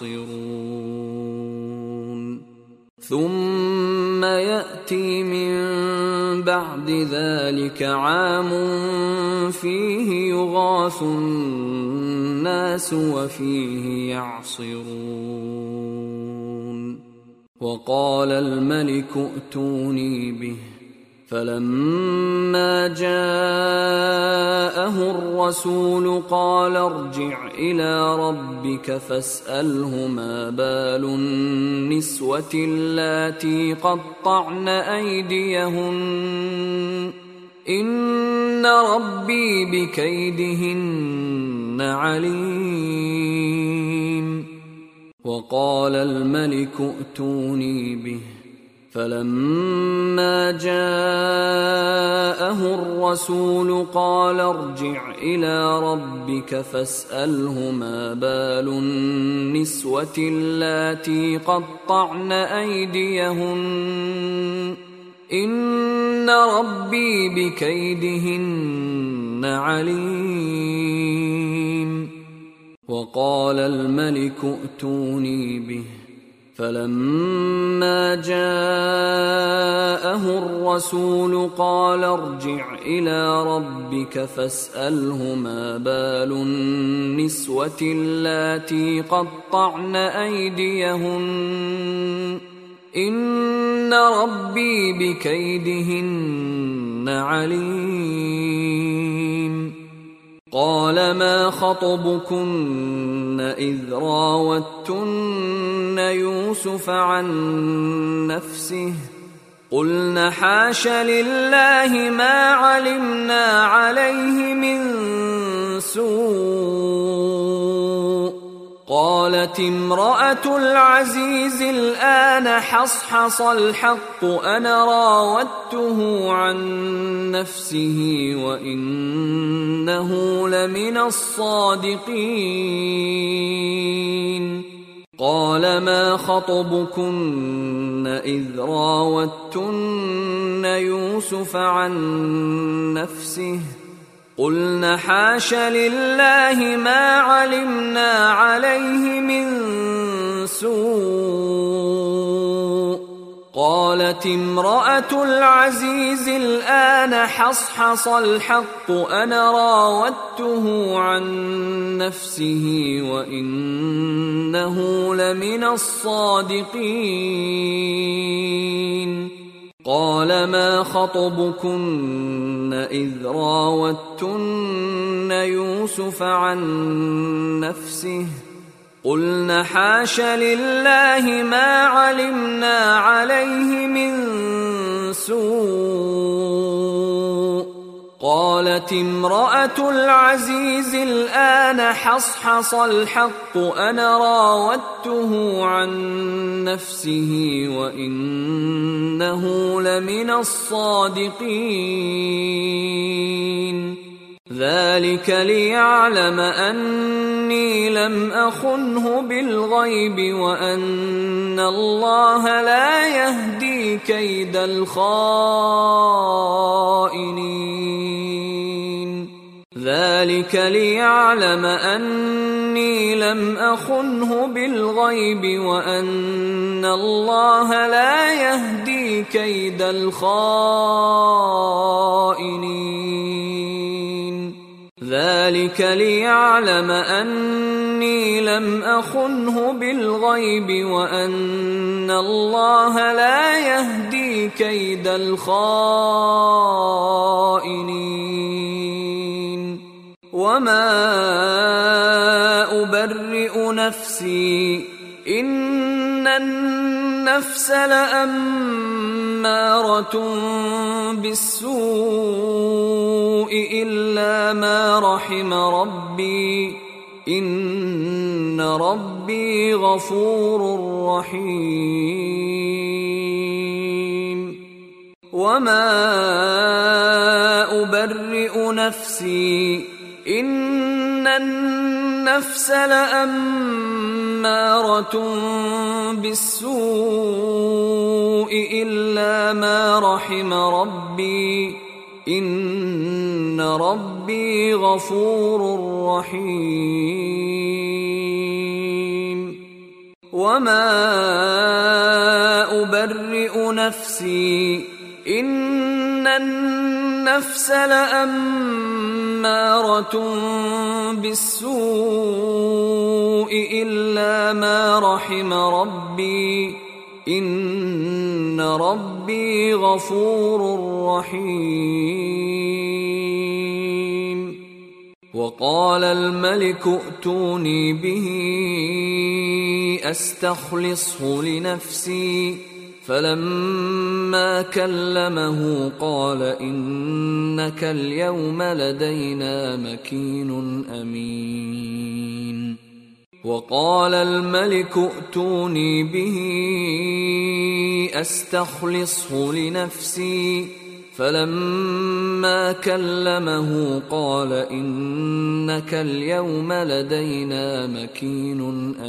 S1: يعصرون ثم يأتي من بعد ذلك عام فيه يغاث الناس وفيه يعصرون وقال الملك ائتوني به فلما جاءه الرسول قال ارجع إلى ربك فاسأله ما بال النسوة اللاتي قطعن أيديهن إن ربي بكيدهن عليم. وقال الملك ائتوني به. فلما جاءه الرسول قال ارجع إلى ربك فاسأله ما بال النسوة اللاتي قطعن أيديهن إن ربي بكيدهن عليم. وقال الملك ائتوني به. فلما جاءه الرسول قال ارجع إلى ربك فاسأله ما بال النسوة اللاتي قطعن أيديهن إن ربي بكيدهن عليم. قال ما خطبكن إذ راوتن يوسف عن نفسه قلن حاش لله ما علمنا عليه من سوء. قالت امرأة العزيز الآن حصحص الحق أنا راودته عن نفسه وإنه لمن الصادقين. قال ما خطبكن إذ راوتن يوسف عن نفسه قلن حاش لله ما علمنا عليه من سوء. قالت امرأة العزيز الآن حصحص الحق أنا راودته عن نفسه وإنه لمن الصادقين. قال ما خطبكن إذ راوتن يوسف عن نفسه قلن حاش لله ما علمنا عليه من سوء. قالت امرأة العزيز الآن حصحص الحق أنا راودته عن نفسه وإنه لمن الصادقين. ذلك ليعلم أني لم أخنه بالغيب وأن الله لا يهدي كيد الخائنين. ذلك ليعلم أني لم أخنه بالغيب وأن الله لا يهدي كيد الخائنين. ذلك ليعلم أني لم أخنه بالغيب وأن الله لا يهدي كيد الخائنين. وما أبرئ نفسي إن النفس لأمارة بالسوء إلا ما رحم ربي إن ربي غفور رحيم. وما أبرئ نفسي إن النفس لأمارة بالسوء إلا ما رحم ربي إن ربي غفور رحيم. وما أبرئ نفسي إن النفس لأمارة بالسوء إلا ما رحم ربي إن إن ربي غفور رحيم. وقال الملك ائتوني به أستخلصه لنفسي، فلما كلمه قال إنك اليوم لدينا مكين أمين. وقال الملك ائتوني به أستخلصه لنفسي، فلما كلمه قال إنك اليوم لدينا مكين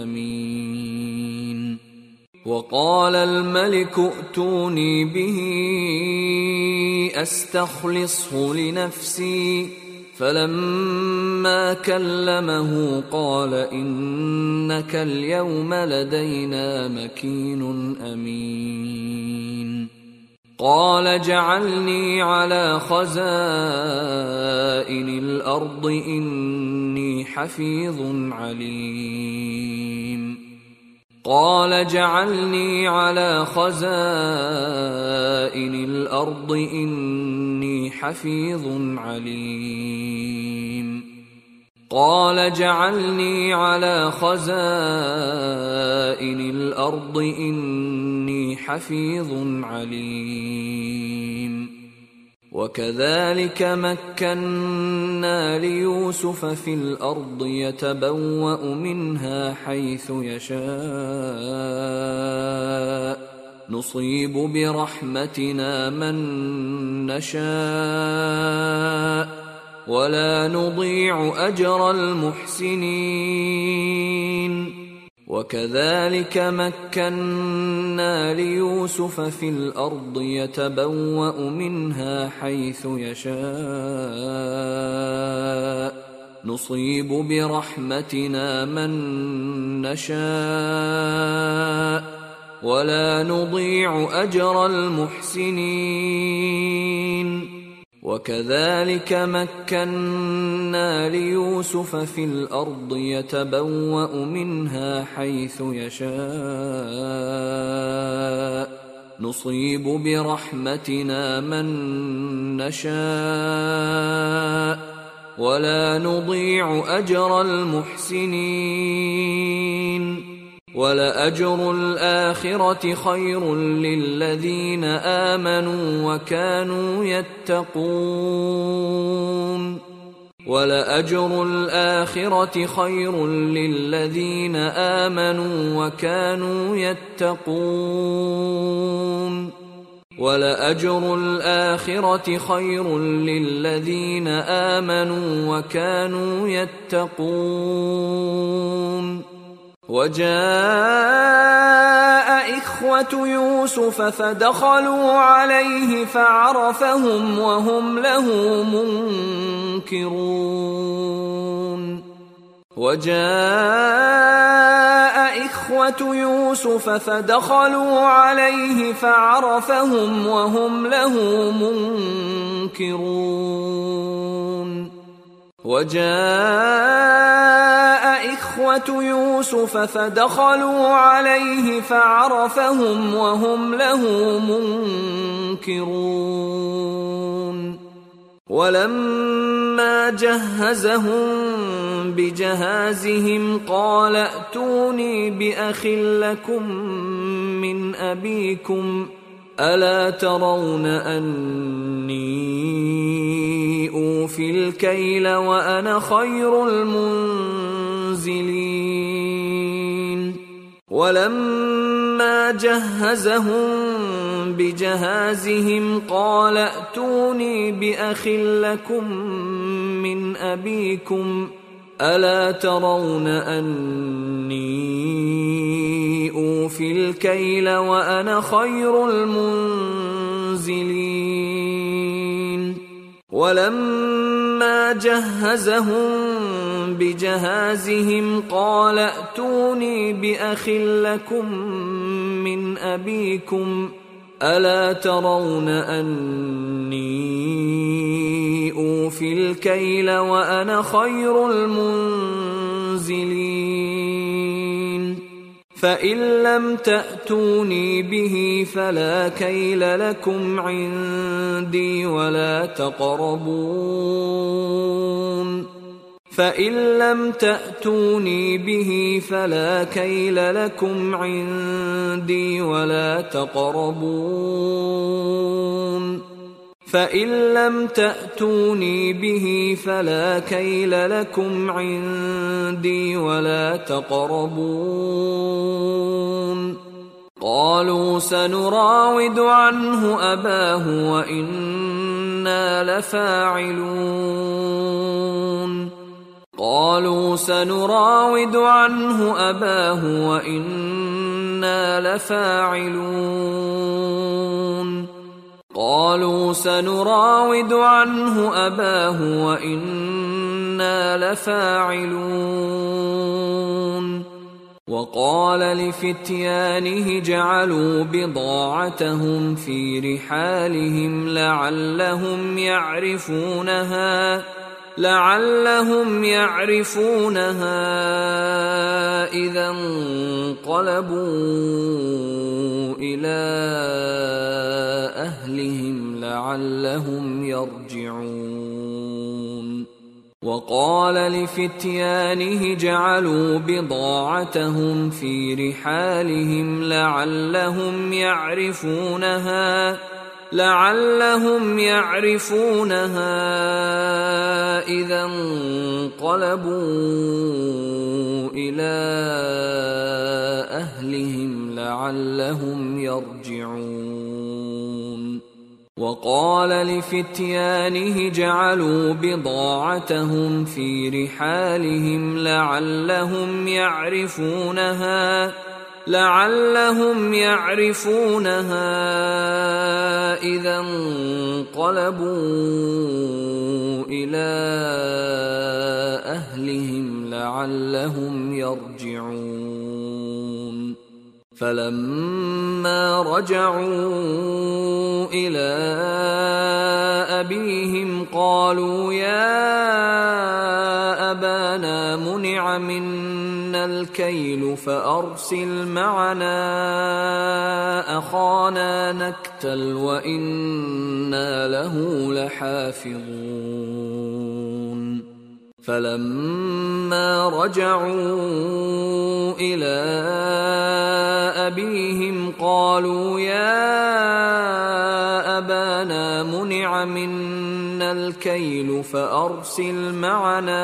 S1: أمين. وقال الملك ائتوني به أستخلصه لنفسي، فلما كلمه قال إنك اليوم لدينا مكين أمين. قال اجعلني على خزائن الأرض إني حفيظ عليم. قال اجعلني على خزائن الأرض إني حفيظ عليم. قال اجعلني على خزائن الأرض إني حفيظ عليم. وكذلك مكنا ليوسف في الأرض يتبوأ منها حيث يشاء، نصيب برحمتنا من نشاء ولا نضيع أجر المحسنين. وكذلك مكنا ليوسف في الأرض يتبوأ منها حيث يشاء، نصيب برحمتنا من نشاء ولا نضيع أجر المحسنين. وكذلك مكنا ليوسف في الأرض يتبوأ منها حيث يشاء، نصيب برحمتنا من نشاء ولا نضيع أجر المحسنين. ولأجر الآخرة خير للذين آمنوا وكانوا يتقون. ولأجر الآخرة خير للذين آمنوا وكانوا يتقون. ولأجر الآخرة خير للذين آمنوا وكانوا يتقون. وجاء إخوة يوسف فدخلوا عليه فعرفهم وهم له منكرون. وجاء إخوة يوسف فدخلوا عليه فعرفهم وهم له منكرون. وجاء إخوة يوسف فدخلوا عليه فعرفهم وهم له منكرون. ولما جهزهم بجهازهم قال ائتوني بأخ لكم من أبيكم ألا ترون أني أوفي الكيل وأنا خير المنزلين. ولما جهزهم بجهازهم قال ائتوني بأخ لكم من أبيكم ألا ترون أني أوفي الكيل وأنا خير المنزلين. ولما جهزهم بجهازهم قال ائتوني بأخ لكم من أبيكم ألا ترون أني أوفي الكيل وأنا خير المنزلين. فإن لم تأتوني به فلا كيل لكم عندي ولا تقربون فإن لم تأتوني به فلا كيل لكم عندي ولا تقربون فإن لم تأتوني به فلا كيل لكم عندي ولا تقربون قالوا سنراود عنه أباه وإنا لفاعلون قالوا سنراود عنه أباه وإنا لفاعلون قالوا سنراود عنه أباه وإنا لفاعلون وقال لفتيانه جعلوا بضاعتهم في رحالهم لعلهم يعرفونها لعلهم يعرفونها إذا انقلبوا إلى أهلهم لعلهم يرجعون وقال لفتيانه جعلوا بضاعتهم في رحالهم لعلهم يعرفونها لعلهم يعرفونها إذا انقلبوا إلى أهلهم لعلهم يرجعون وقال لفتيانه جعلوا بضاعتهم في رحالهم لعلهم يعرفونها لعلهم يعرفونها إذا انقلبوا إلى أهلهم لعلهم يرجعون فلما رجعوا إلى أبيهم قالوا يا أبانا منع منا الكيل فأرسل معنا أخانا نكتل وإنا له لحافظون فلما رجعوا إلى أبيهم قالوا يا أبانا منع منا الكيل فأرسل معنا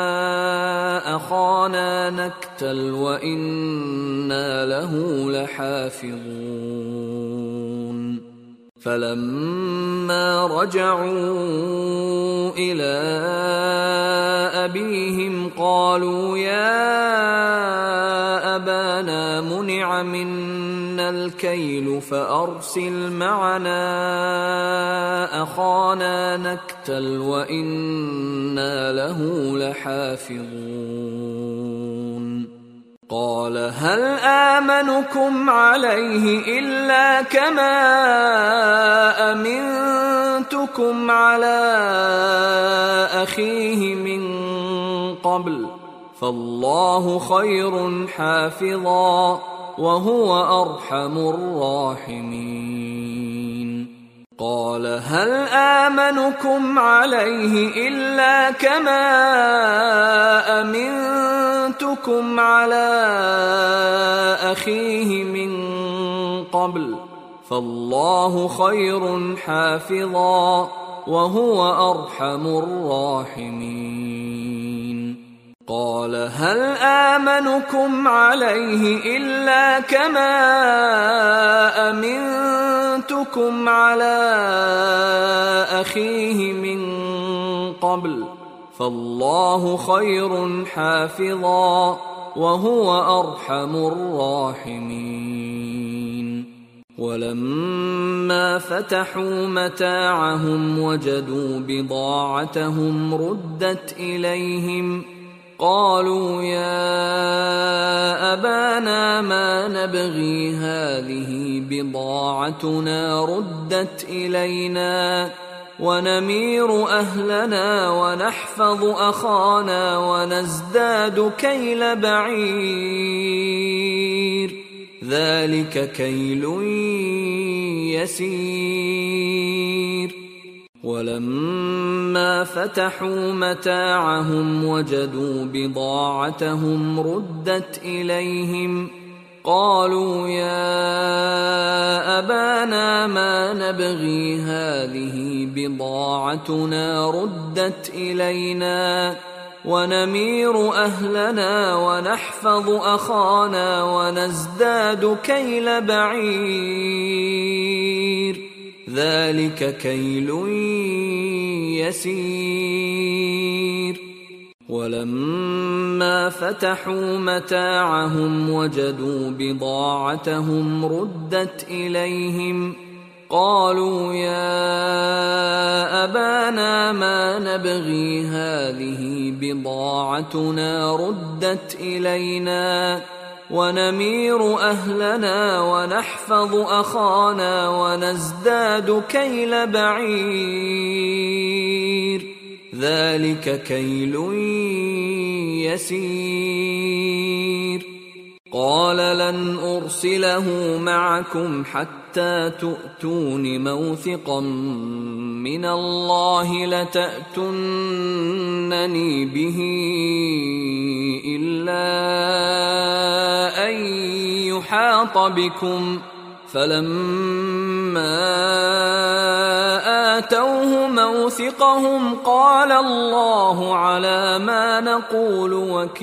S1: أخانا نكتل وإنا له لحافظون فلما رجعوا إلى أبيهم قالوا يا أبانا منع منا الكيل فأرسل معنا أخانا نكتل وإنا له لحافظون قال هل آمنكم عليه إلا كما أمنتكم على أخيه من قبل فالله خير حافظا وهو أرحم الراحمين قال هل آمنكم عليه إلا كما أمنتكم على أخيه من قبل فالله خير حافظا وهو أرحم الراحمين قال هل آمنكم عليه إلا كما أمنتكم على أخيه من قبل فالله خير حافظا وهو أرحم الراحمين ولما فتحوا متاعهم وجدوا بضاعتهم ردت إليهم قالوا يا أبانا ما نبغي هذه بضاعتنا ردت إلينا ونمير أهلنا ونحفظ أخانا ونزداد كيل بعير ذلك كيل يسير ولما فتحوا متاعهم وجدوا بضاعتهم ردت إليهم قالوا يا أبانا ما نبغي هذه بضاعتنا ردت إلينا ونمير أهلنا ونحفظ أخانا ونزداد كيل بعير ذلك كيل يسير ولما فتحوا متاعهم وجدوا بضاعتهم ردت إليهم قالوا يا أبانا ما نبغي هذه بضاعتنا ردت إلينا ونمير أهلنا ونحفظ أخانا ونزداد كيل بعير ذلك كيل يسير قال لن أرسله معكم حتى تؤتون موثقا من الله لتأتونني به إلا أن يحاط بكم فلما آتوه موثقهم قال الله على ما نقول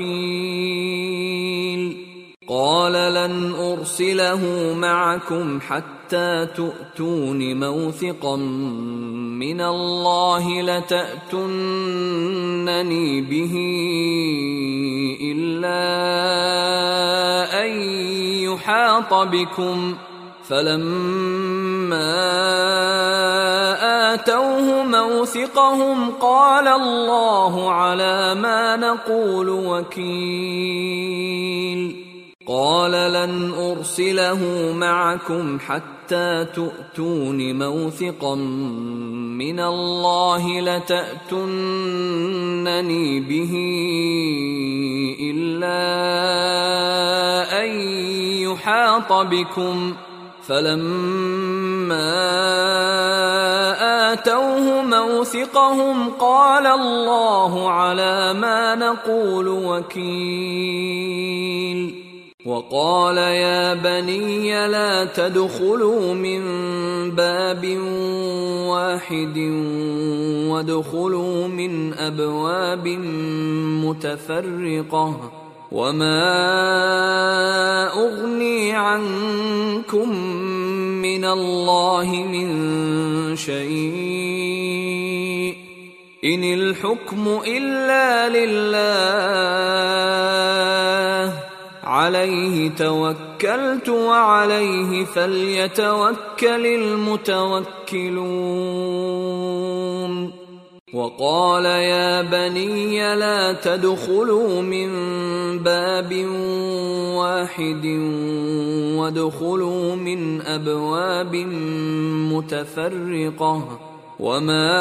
S1: وكيل قال لن أرسله معكم حتى تؤتون موثقا من الله لتأتونني به إلا أن يحاط بكم فلما آتوه موثقهم قال الله على ما نقول وكيل قال لن أرسله معكم حتى تؤتون موثقا من الله لتأتونني به إلا أن يحاط بكم فلما آتوه موثقهم قال الله على ما نقول وكيل وقال يا بني لا تدخلوا من باب واحد وادخلوا من أبواب متفرقة وما أغني عنكم من الله من شيء إن الحكم إلا لله عليه توكلت وعليه فليتوكل المتوكلون وقال يا بني لا تدخلوا من باب واحد وادخلوا من أبواب متفرقة وما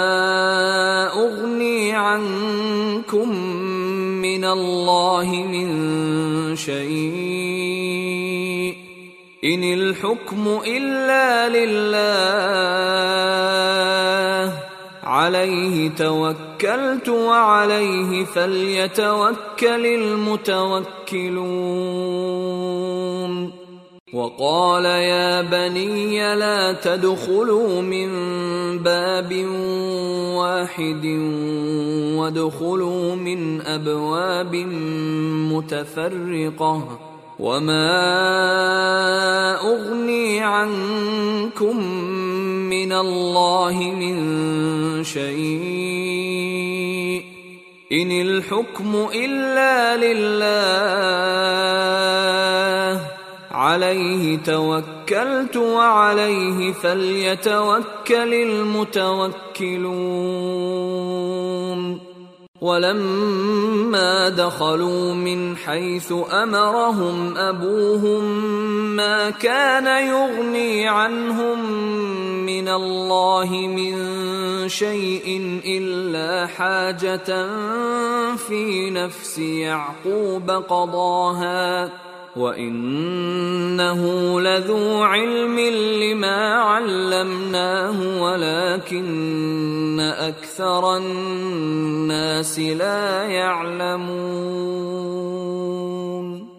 S1: أغني عنكم من الله من شيء إن الحكم إلا لله عليه توكلت وعليه فليتوكل المتوكلون وقال يا بني لا تدخلوا من باب واحد وادخلوا من أبواب متفرقة وما أغني عنكم من الله من شيء إن الحكم إلا لله عليه توكلت وعليه فليتوكل المتوكلون ولما دخلوا من حيث أمرهم أبوهم ما كان يغني عنهم من الله من شيء إلا حاجة في نفس يعقوب قضاها وإنه لذو علم لما علمناه ولكن أكثر الناس لا يعلمون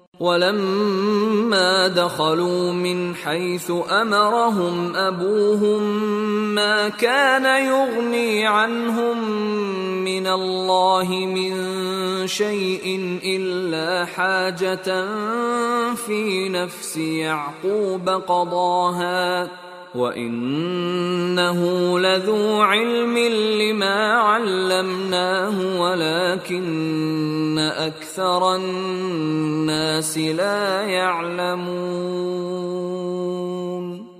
S1: ولما دخلوا من حيث أمرهم أبوهم ما كان يغني عنهم من الله من شيء إلا حاجة في نفس يعقوب قضاها وإنه لذو علم لما علمناه ولكن أكثر الناس لا يعلمون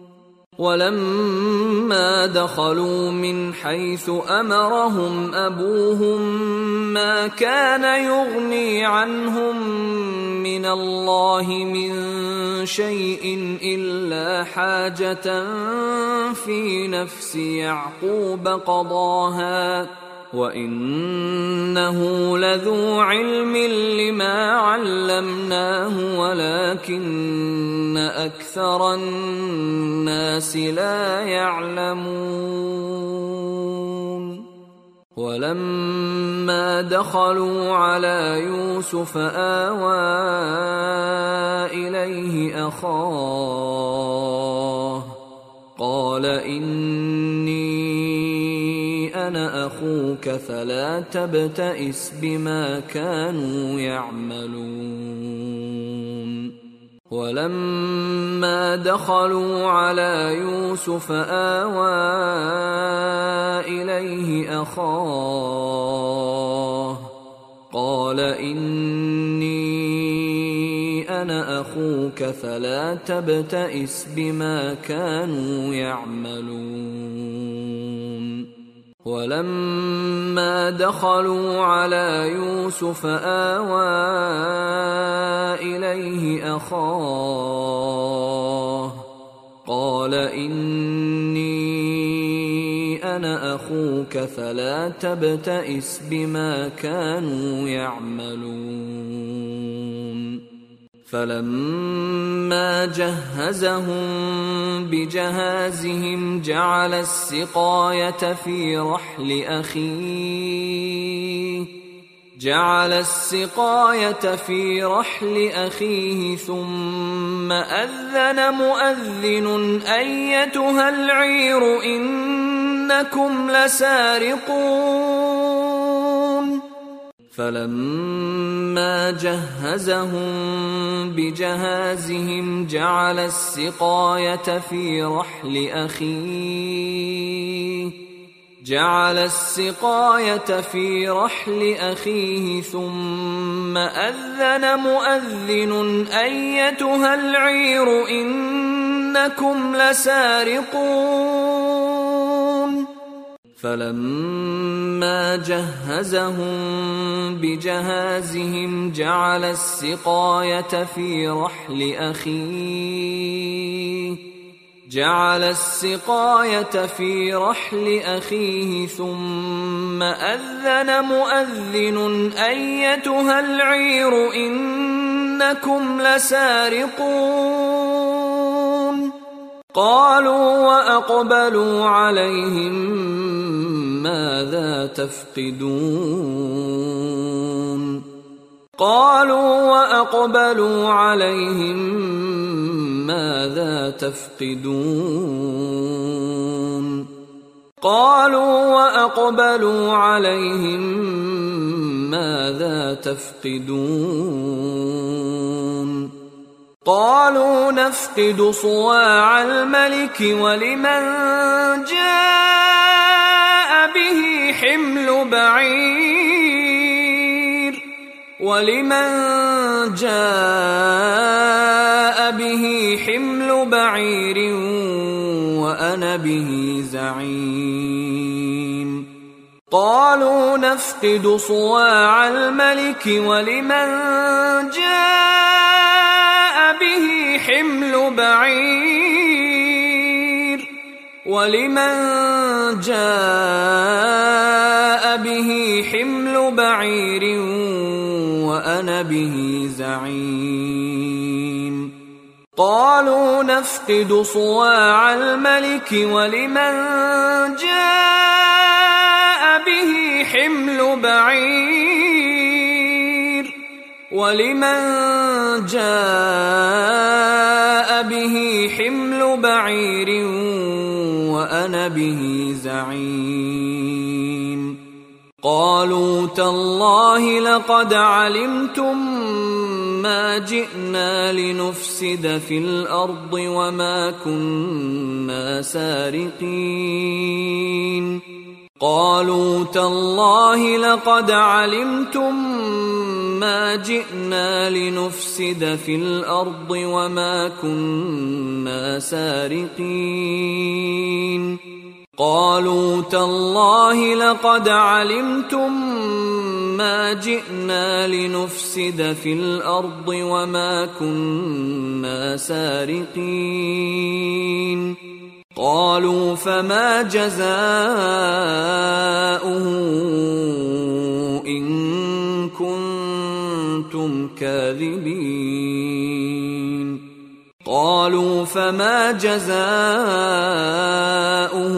S1: ولما دخلوا من حيث أمرهم أبوهم ما كان يغني عنهم من الله من شيء إلا حاجة في نفس يعقوب قضاها وإنه لذو علم لما علمناه ولكن أكثر الناس لا يعلمون ولما دخلوا على يوسف آوى إليه أخاه قال إني أنا أخوك فلا تبتئس بما كانوا يعملون ولما دخلوا على يوسف آوى إليه أخاه قال إني أنا أخوك فلا تبتئس بما كانوا يعملون ولما دخلوا على يوسف آوى إليه أخاه قال إني أنا أخوك فلا تبتئس بما كانوا يعملون فلما جهزهم بجهازهم جعل السقاية في رحل أخيه جعل السقاية في رحل أخيه ثم أذن مؤذن أيتها العير إنكم لسارقون فلما جهزهم بجهازهم جعل السقاية في رحل أخيه جعل السقاية في رحل أخيه ثم أذن مؤذن أيتها العير إنكم لسارقون فلما جهزهم بجهازهم جعل السقاية في رحل أخيه جعل السقاية في رحل أخيه ثم أذن مؤذن أيتها العير إنكم لسارقون قالوا وأقبلوا عليهم ماذا تفقدون قالوا وأقبلوا عليهم ماذا تفقدون قالوا وأقبلوا عليهم ماذا تفقدون قالوا نفقد صواع الملك ولمن جاء به حمل بعير ولمن جاء به حمل بعير وأنا به زعيم قالوا نفقد صواع الملك ولمن جاء به حمل بعير ولمن جاء به حمل بعير وأنا به زعيم قالوا نفقد صواع الملك ولمن جاء به حمل بعير ولمن جاء به حمل بعير وأنا به زعيم قالوا تالله لقد علمتم ما جئنا لنفسد في الأرض وما كنا سارقين قالوا تالله لقد علمتم ما جئنا لنفسد في الأرض وما كنا سارقين قالوا تالله لقد علمتم ما جئنا لنفسد في الأرض وما كنا سارقين قالوا فما جزاؤه إن كنتم كاذبين قالوا فما جزاؤه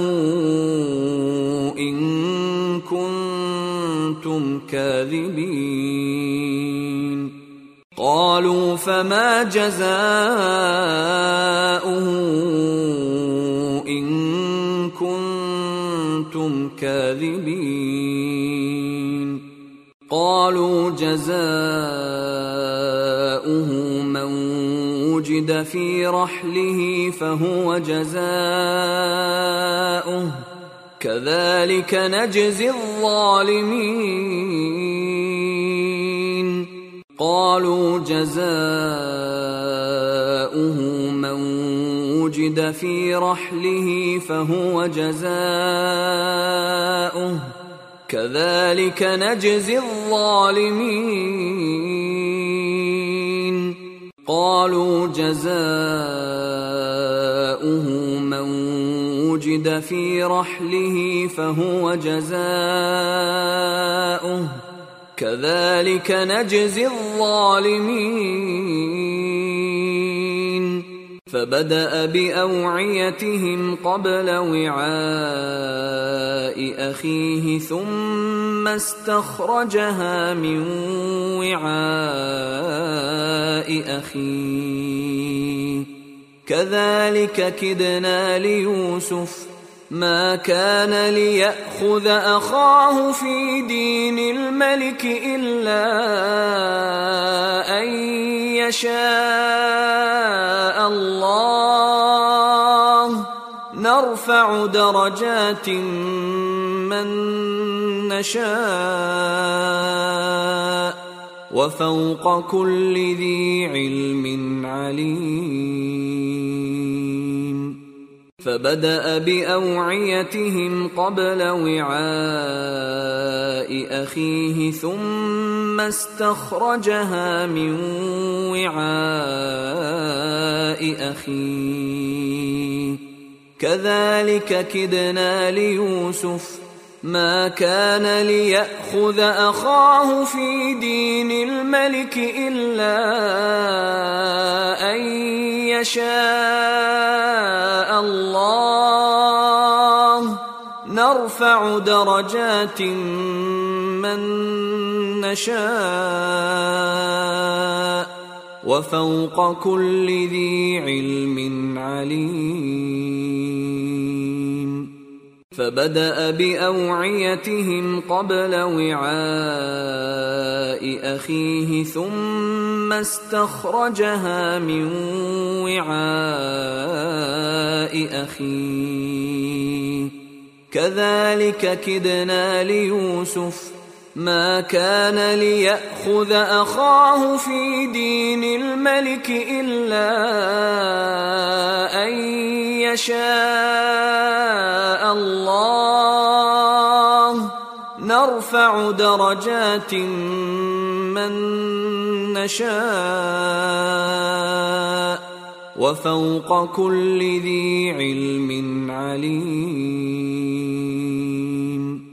S1: إن كنتم كاذبين قالوا فما جزاؤه إن كنتم كاذبين قالوا جزاؤه من وجد في رحله فهو جزاؤه كذلك نجزي الظالمين قالوا جزاؤه من وجد في رحله فهو جزاؤه كذلك نجزي الظالمين قالوا جزاؤه من وجد في رحله فهو جزاؤه كذلك نجزي الظالمين فبدأ بأوعيتهم قبل وعاء أخيه ثم استخرجها من وعاء أخيه كذلك كدنا ليوسف ما كان ليأخذ أخاه في دين الملك إلا أن يشاء الله نرفع درجات من نشاء وفوق كل ذي علم عليم فبدأ بأوعيتهم قبل وعاء أخيه ثم استخرجها من وعاء أخيه كذلك كدنا ليوسف ما كان ليأخذ أخاه في دين الملك إلا أن يشاء الله نرفع درجات من نشاء وفوق كل ذي علم عليم فبدأ بأوعيتهم قبل وعاء أخيه ثم استخرجها من وعاء أخيه كذلك كدنا ليوسف ما كان ليأخذ أخاه في دين الملك إلا أن يشاء الله نرفع درجات من نشاء وفوق كل ذي علم عليم.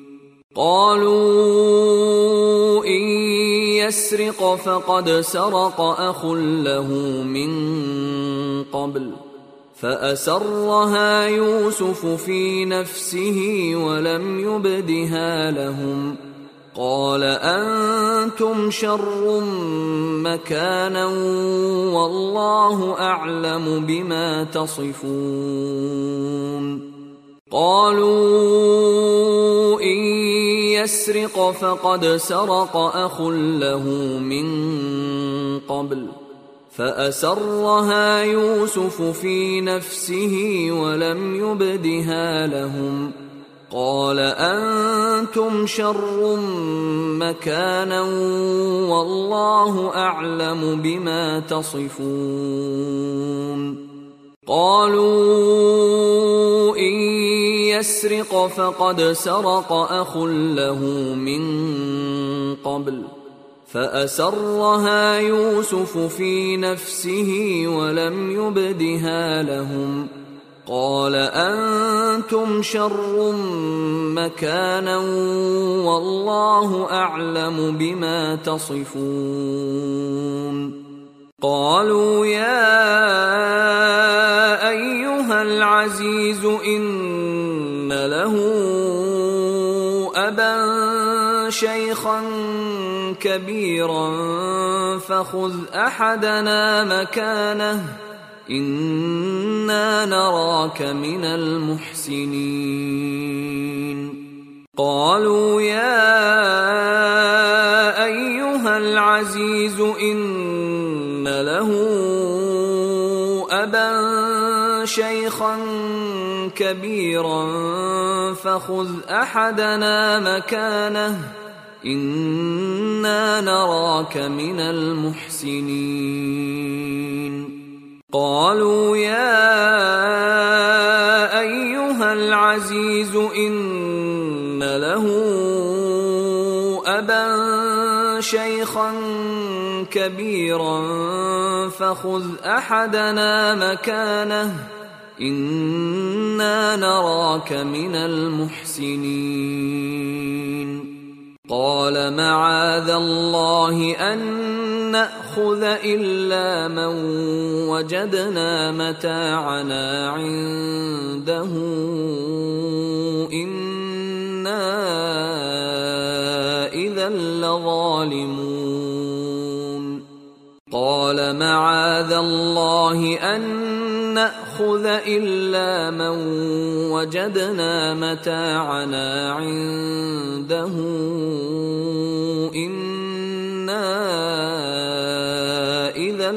S1: قالوا إن يسرق فقد سرق أخ له من قبل فأسرها يوسف في نفسه ولم يبدها لهم قال أنتم شر مكانا والله أعلم بما تصفون. قالوا إن يسرق فقد سرق أخ له من قبل فأسرها يوسف في نفسه ولم يبدها لهم قال أنتم شر مكانا والله أعلم بما تصفون. قالوا إن يسرق فقد سرق أخ له من قبل فأسرها يوسف في نفسه ولم يبدها لهم قال أنتم شر مكانا والله أعلم بما تصفون. قالوا يا أيها العزيز إن له أبا شيخا كبيرا فخذ أحدنا مكانه إنا نراك من المحسنين. قالوا يا أيها العزيز إن له أبا شيخا كبيرا فخذ أحدنا مكانه إنا نراك من المحسنين. قالوا يا أيها العزيز إن له أبا شيخا كبيرا فخذ أحدنا مكانه إنا نراك من المحسنين. قال معاذ الله أن نأخذ إلا من وجدنا متاعنا عنده إنا إذا لظالمون. قال معاذ الله أن نأخذ إلا من وجدنا متاعنا عنده إنا إذا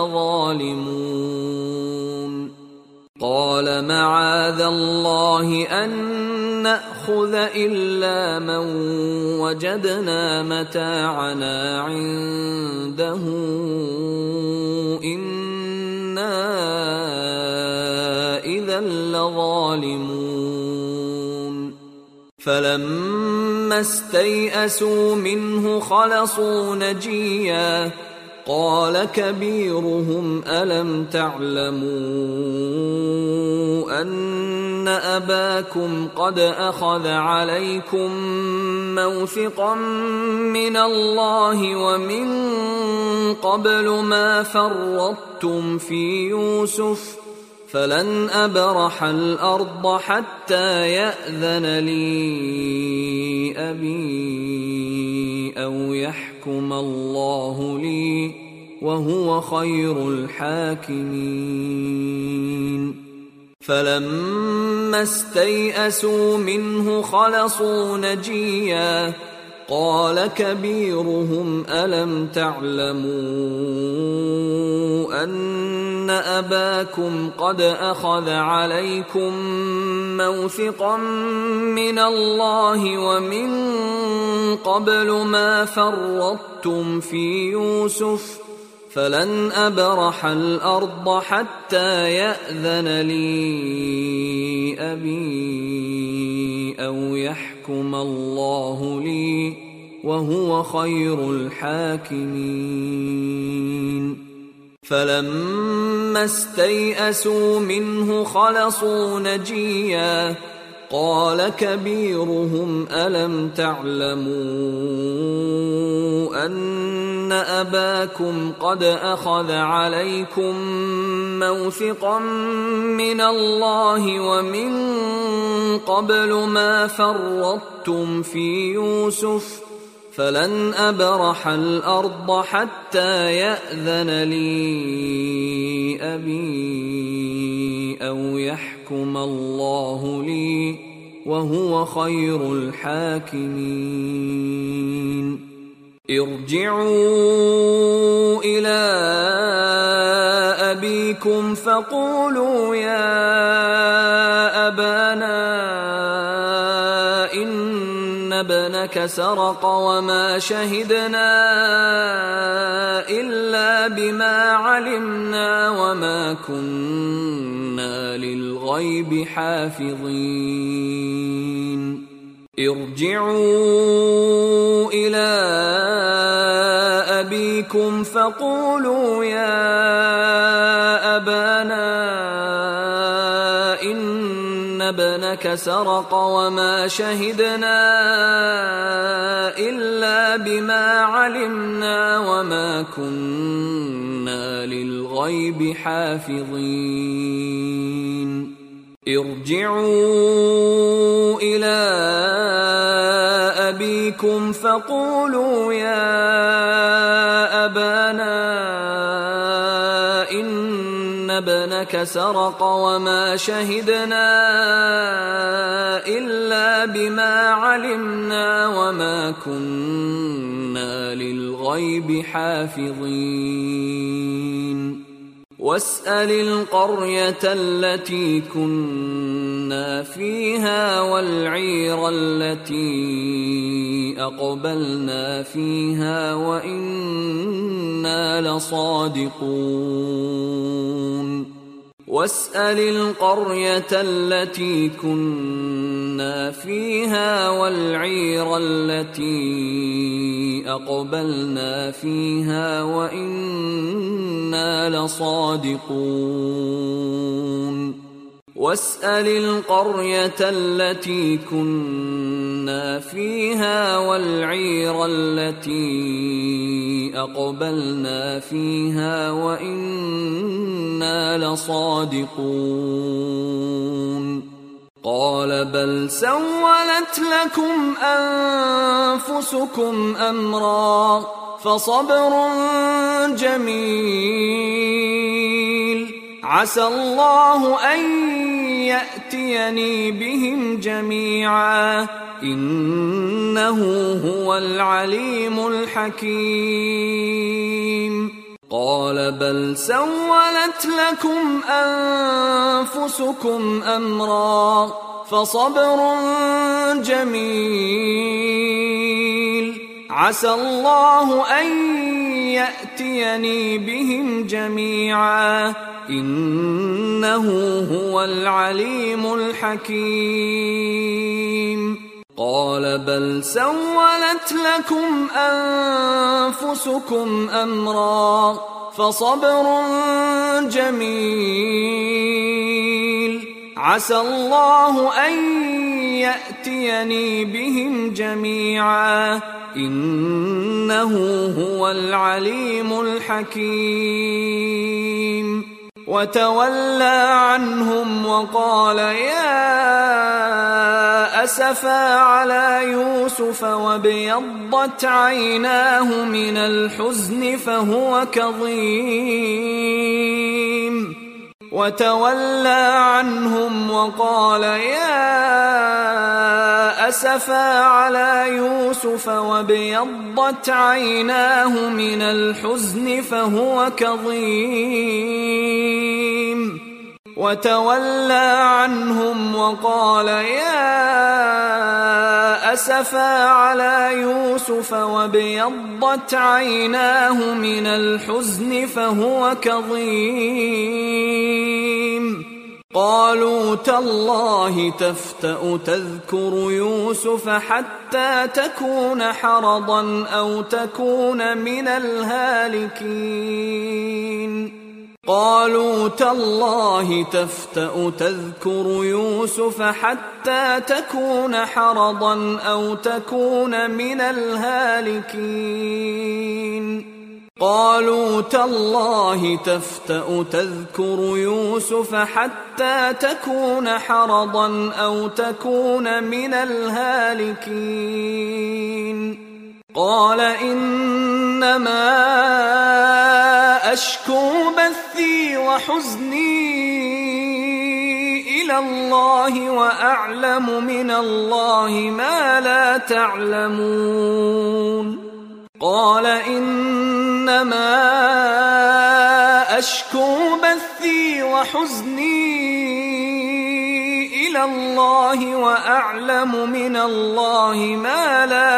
S1: لظالمون. قال معاذ الله أن نأخذ إلا من وجدنا متاعنا عنده إنا إذا لظالمون. فلما استيئسوا منه خلصوا نجيا قال كبيرهم ألم تعلموا أن أباكم قد أخذ عليكم موثقا من الله ومن قبل ما فرطتم في يوسف فلن أبرح الأرض حتى يأذن لي أبي أو يحكم الله لي وهو خير الحاكمين. فلما استيئسوا منه خلصوا نجيا قال كبيرهم ألم تعلموا أن أباكم قد أخذ عليكم موثقا من الله ومن قبل ما فرطتم في يوسف فلن أبرح الأرض حتى يأذن لي أبي أو يحكم يحكم الله لي وهو خير الحاكمين. فلما استيئسوا منه خلصوا نجيا قال كبيرهم ألم تعلموا أن أباكم قد أخذ عليكم موثقا من الله ومن قبل ما فرطتم في يوسف فلن أبرح الأرض حتى يأذن لي أبي أو يحكم الله لي وهو خير الحاكمين. ارجعوا إلى أبيكم فقولوا يا أبانا إن ابنك سرق وما شهدنا إلا بما علمنا وما كنا للغيب حافظين. ارجعوا إلى أبيكم فقولوا يا أبانا إن ابنك سرق وما شهدنا إلا بما علمنا وما كنا للغيب حافظين. ارجعوا إلى أبيكم فقولوا يا أبانا إن ابنك سرق وما شهدنا إلا بما علمنا وما كنا للغيب حافظين. واسأل القرية التي كنا فيها والعير التي أقبلنا فيها وإنا لصادقون. واسأل القرية التي كنا فيها والعير التي أقبلنا فيها وإنا لصادقون. واسأل القرية التي كنا فيها والعير التي أقبلنا فيها وإنا لصادقون. قال بل سولت لكم أنفسكم أمرا فصبر جميل عسى الله أن يأتيني بهم جميعا إنه هو العليم الحكيم. قال بل سولت لكم أنفسكم أمرا فصبر جميل عسى الله أن يأتيني بهم جميعا إنه هو العليم الحكيم. قال بل سولت لكم أنفسكم أمرا فصبر جميل عسى الله أن يأتيني بهم جميعا إنه هو العليم الحكيم. وتولى عنهم وقال يا أسفا على يوسف وابيضت عيناه من الحزن فهو كظيم. وتولى عنهم وقال يا أسفا على يوسف وابيضت عيناه من الحزن فهو كظيم. وتولى عنهم وقال يا أسفا على يوسف وابيضت عيناه من الحزن فهو كظيم. قالوا تالله تفتأ تذكر يوسف حتى تكون حرضا أو تكون من الهالكين قالوا تالله تفتأ تذكر يوسف حتى تكون حرضا أو تكون من الهالكين قالوا تالله تفتأ تذكر يوسف حتى تكون حرضا أو تكون من الهالكين قال إنما أشكو بثي وحزني إلى الله وأعلم من الله ما لا تعلمون قال إنما أشكو بثي وحزني إلى الله وأعلم من الله ما لا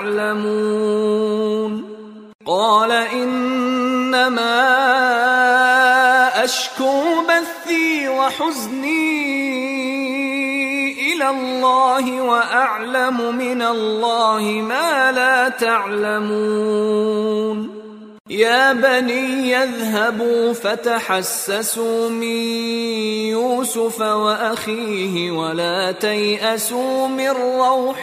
S1: تعلمون قال إنما أشكو بثي وحزني إلى الله وأعلم من الله ما لا تعلمون يا بني يذهبوا فتحسسوا من يوسف وأخيه ولا تيأسوا من روح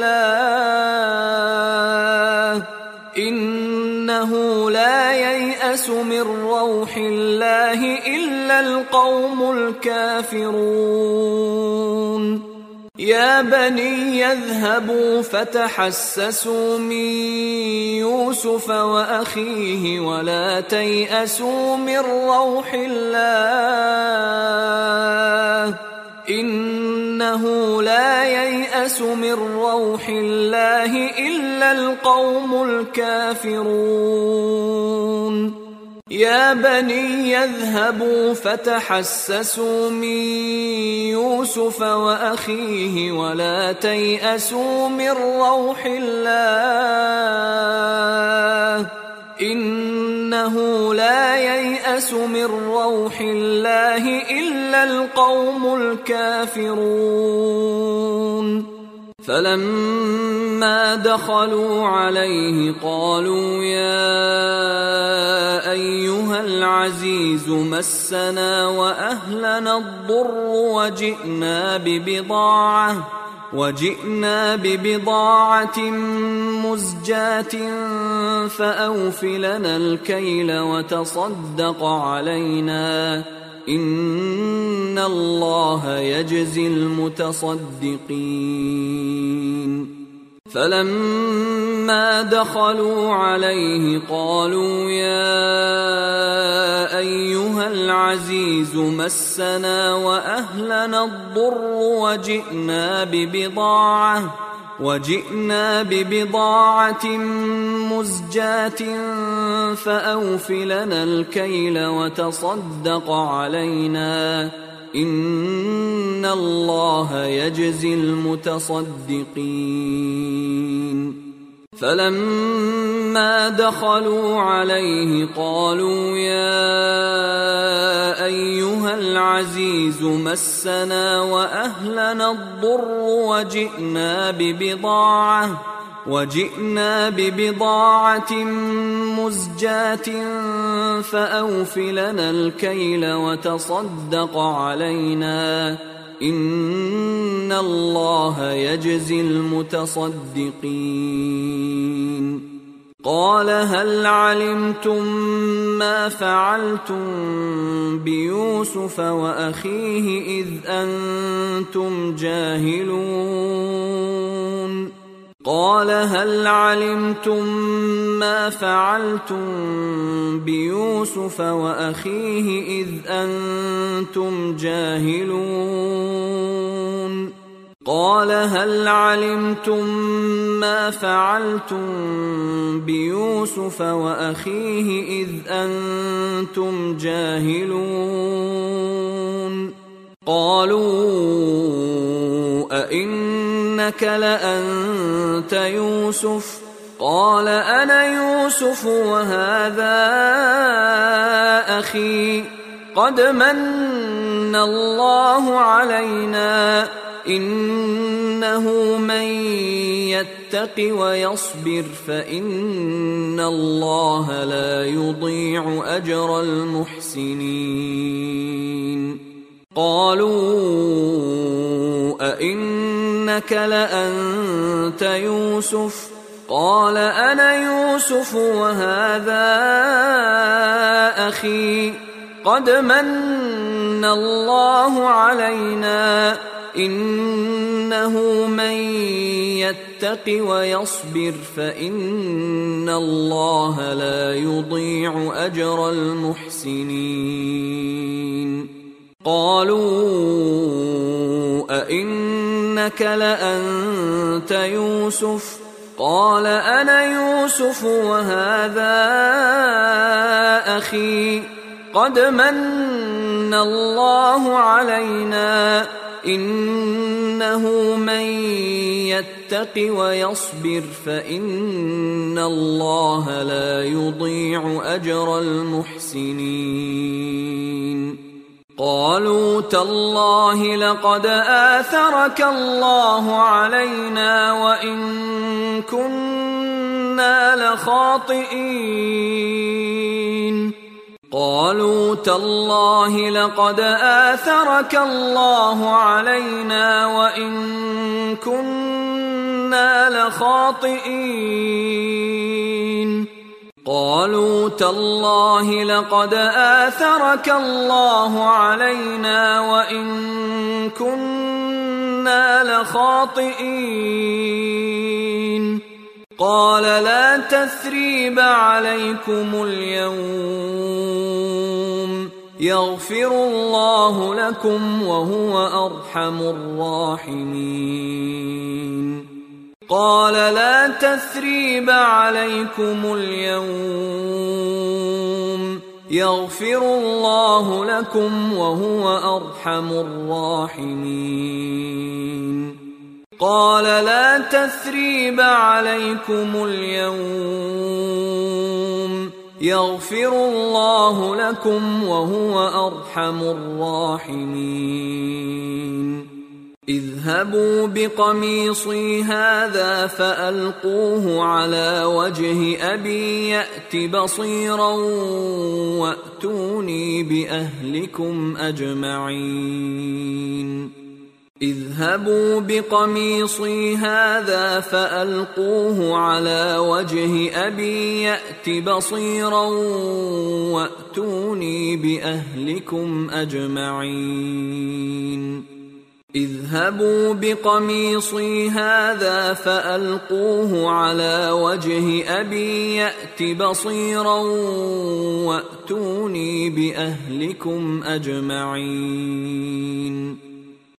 S1: الله إنه لا ييأس من روح الله إلا القوم الكافرون يا بني يذهبوا فتحسسوا من يوسف وأخيه ولا تيأسوا من روح الله إنه لا ييأس من روح الله إلا القوم الكافرون يا بني يذهبوا فتحسسوا من يوسف وأخيه ولا تيأسوا من روح الله إنه لا ييأس من روح الله إلا القوم الكافرون فلما دخلوا عليه قالوا يا أيها العزيز مسنا وأهلنا الضر وجئنا ببضاعة وجئنا ببضاعة مزجاة فأوف لنا الكيل وتصدق علينا إن الله يجزي المتصدقين فلما دخلوا عليه قالوا يا أيها العزيز مسنا وأهلنا الضر وجئنا ببضاعة وجئنا ببضاعة مزجاة فأوف لنا الكيل وتصدق علينا إن الله يجزي المتصدقين فلما دخلوا عليه قالوا يا أيها العزيز مسنا وأهلنا الضر وجئنا ببضاعة وجئنا ببضاعة مزجاة فأوف لنا الكيل وتصدق علينا إن الله يجزي المتصدقين قال هل علمتم ما فعلتم بيوسف وأخيه إذ أنتم جاهلون قال هل علمتم ما فعلتم بيوسف وأخيه إذ أنتم جاهلون قال هل علمتم ما فعلتم بيوسف وأخيه إذ أنتم جاهلون قالوا أئنك لأنت يوسف قال أنا يوسف وهذا أخي قد من الله علينا إنه من يتق ويصبر فإن الله لا يضيع أجر المحسنين قالوا أئنك لأنت يوسف قال أنا يوسف وهذا أخي قد من الله علينا إنه من يتق ويصبر فإن الله لا يضيع أجر المحسنين قالوا أئنك لأنت يوسف قال أنا يوسف وهذا أخي قد من الله علينا إنه من يتق ويصبر فإن الله لا يضيع أجر المحسنين قالوا تالله لقد آثرك الله علينا وإن كنا لخاطئين قالوا تالله لقد آثرك الله علينا وإن كنا لخاطئين قالوا تالله لقد آثرك الله علينا وإن كنا لخاطئين قال لا تثريب عليكم اليوم يغفر الله لكم وهو أرحم الراحمين قال لا تثريب عليكم اليوم يغفر الله لكم وهو أرحم الراحمين قال لا تثريب عليكم اليوم يغفر الله لكم وهو أرحم الراحمين اذهبوا بقميصي هذا فألقوه على وجه أبي يأت بصيرا وأتوني بأهلكم أجمعين اذهبوا بقميصي هذا فألقوه على وجه أبي يأت بصيرا وأتوني بأهلكم أجمعين اذهبوا بقميصي هذا فألقوه على وجه أبي يأت بصيرا وأتوني بأهلكم أجمعين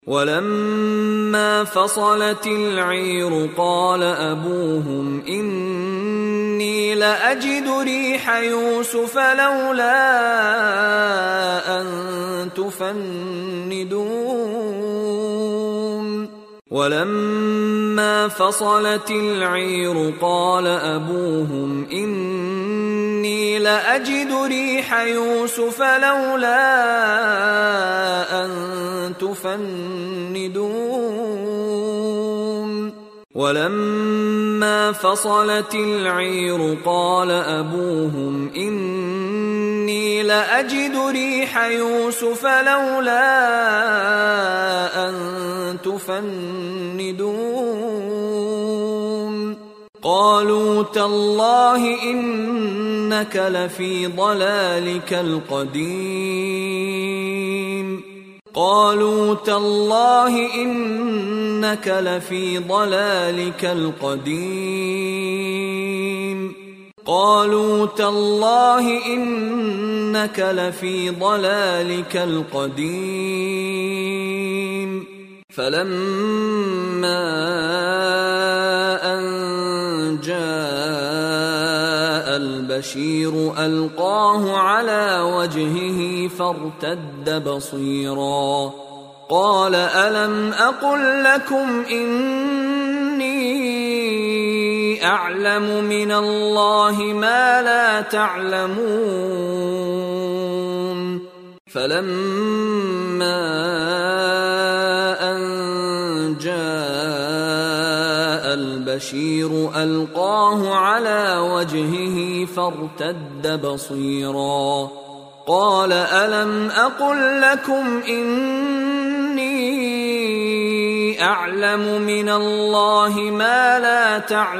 S1: ولما فصلت العير قال أبوهم إني لأجد ريح يوسف لولا أن تفندون ولما فصلت العير قال أبوهم إني لأجد ريح يوسف لولا أن تفندون ولما فصلت العير قال أبوهم إني لأجد ريح يوسف لولا أن تفندون قالوا تالله إنك لفي ضلالك القديم قالوا تالله إنك لفي ضلالك القديم قالوا تالله إنك لفي ضلالك القديم فلما أن جاء البشير ألقاه على وجهه فارتد بصيرا قال ألم أقل لكم إني أعلم من الله ما لا تعلمون فلما أن جاء البشير ألقاه على وجهه فارتد بصيرا قال ألم أقل لكم إني أعلم من الله ما لا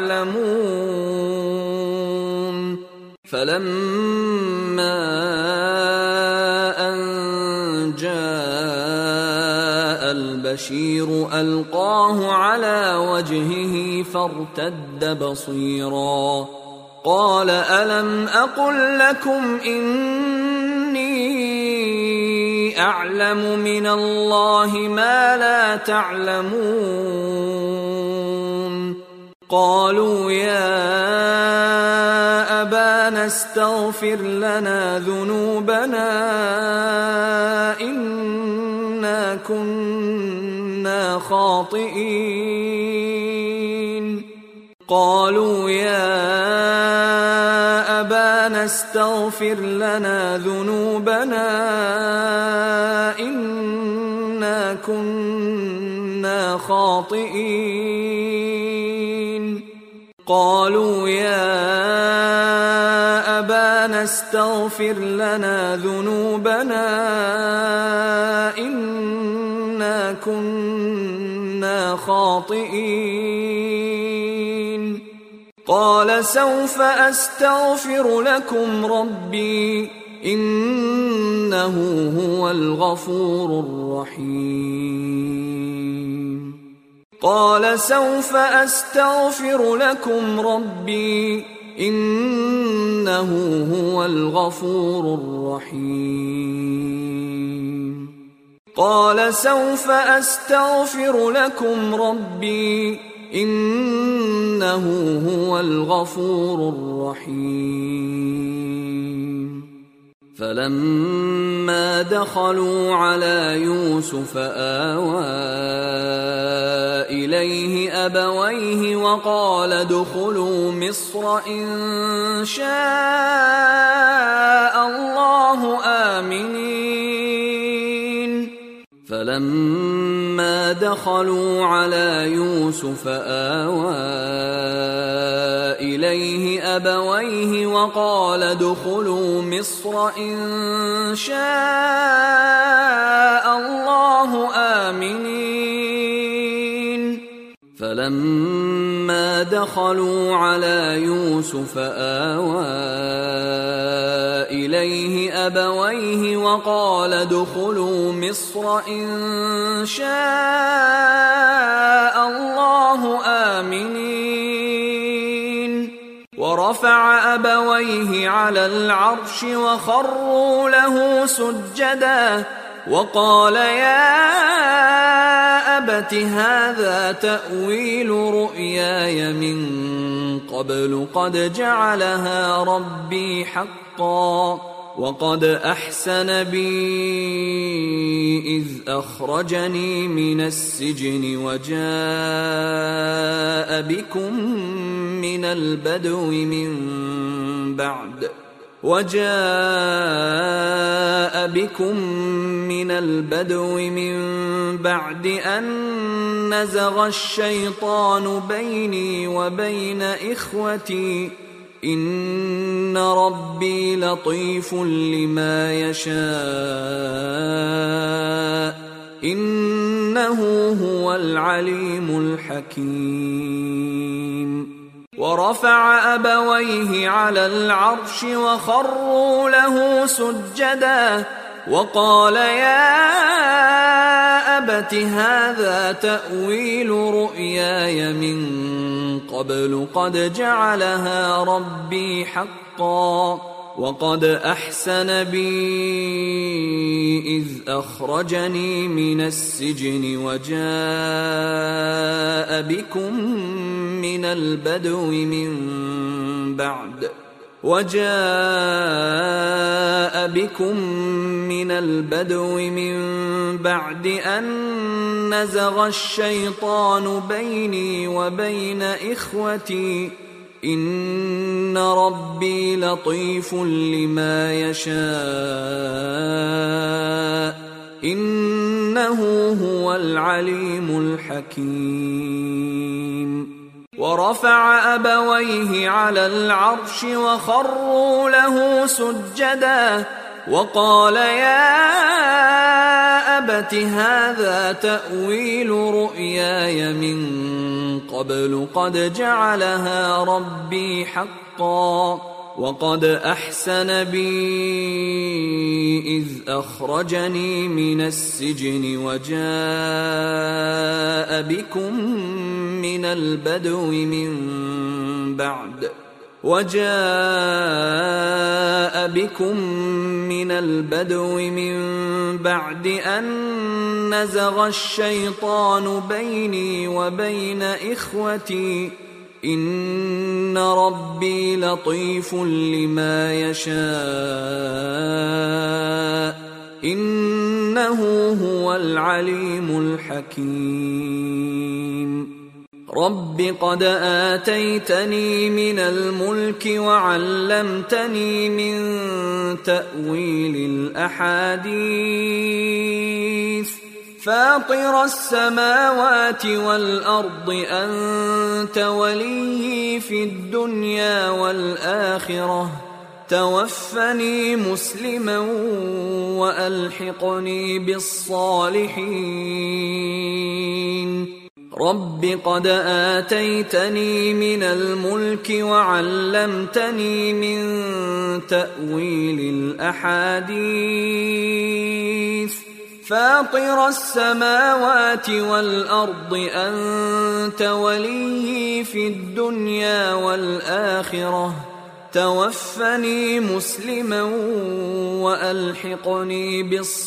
S1: تعلمون فلما أن جاء البشير ألقاه على وجهه فارتد بصيرا قال ألم أقل لكم إني أعلم من الله ما لا تعلمون قالوا يا أبانا استغفر لنا ذنوبنا إنا كنا خاطئين قالوا يا أبانا استغفر لنا ذنوبنا إنا كنا خاطئين قالوا يا أبانا استغفر لنا ذنوبنا إنا كنا خاطئين قال سوف أستغفر لكم ربي إنه هو الغفور الرحيم قال سوف أستغفر لكم ربي إنه هو الغفور الرحيم قال سوف أستغفر لكم ربي إنه هو الغفور الرحيم فلما دخلوا على يوسف آوى إليه أبويه وقال ادخلوا مصر إن شاء الله آمنين فلما دخلوا على يوسف آوى إليه أبويه وقال ادخلوا مصر إن شاء الله آمنين فلما دخلوا على يوسف آوى إليه أبويه وقال ادخلوا مصر إن شاء الله آمنين ورفع أبويه على العرش وخروا له سجدا وقال يا أبت هذا تأويل رؤياي من قبل قد جعلها ربي حقا وقد أحسن بي إذ أخرجني من السجن وجاء بكم من البدو من بعد وجاء بكم من البدو من بعد أن نزغ الشيطان بيني وبين إخوتي إن ربي لطيف لما يشاء إنه هو العليم الحكيم ورفع أبويه على العرش وخروا له سجدا وقال يا أبت هذا تأويل رؤياي من قبل قد جعلها ربي حقا وقد أحسن بي إذ أخرجني من السجن وجاء بكم من البدو من بعد وجاء بكم من البدو من بعد أن نزغ الشيطان بيني وبين إخوتي إن ربي لطيف لما يشاء إنه هو العليم الحكيم ورفع أبويه على العرش وخروا له سجدا وقال يا أبت هذا تأويل رؤياي من قبل قد جعلها ربي حقا وقد أحسن بي إذ أخرجني من السجن وجاء بكم من البدو من بعد وجاء بكم من البدو من بعد أن نزغ الشيطان بيني وبين إخوتي إن ربي لطيف لما يشاء إنه هو العليم الحكيم رب قد آتيتني من الملك وعلمتني من تأويل الأحاديث فاطر السماوات والأرض أنت وليي في الدنيا والآخرة توفني مسلما وألحقني بالصالحين رب قد آتيتني من الملك وعلمتني من تأويل الأحاديث فاطر السماوات والأرض أنت وليي في الدنيا والآخرة توفني مسلما وألحقني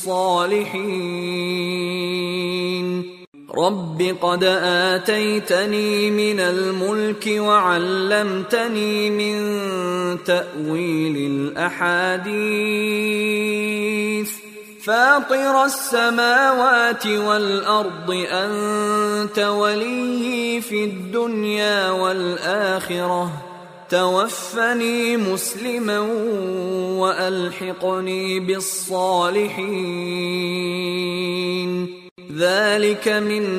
S1: بالصالحين رب قد آتيتني من الملك وعلمتني من تأويل الأحاديث فاطر السماوات والأرض أنت وليي في الدنيا والآخرة توفني مسلما وألحقني بالصالحين ذلك من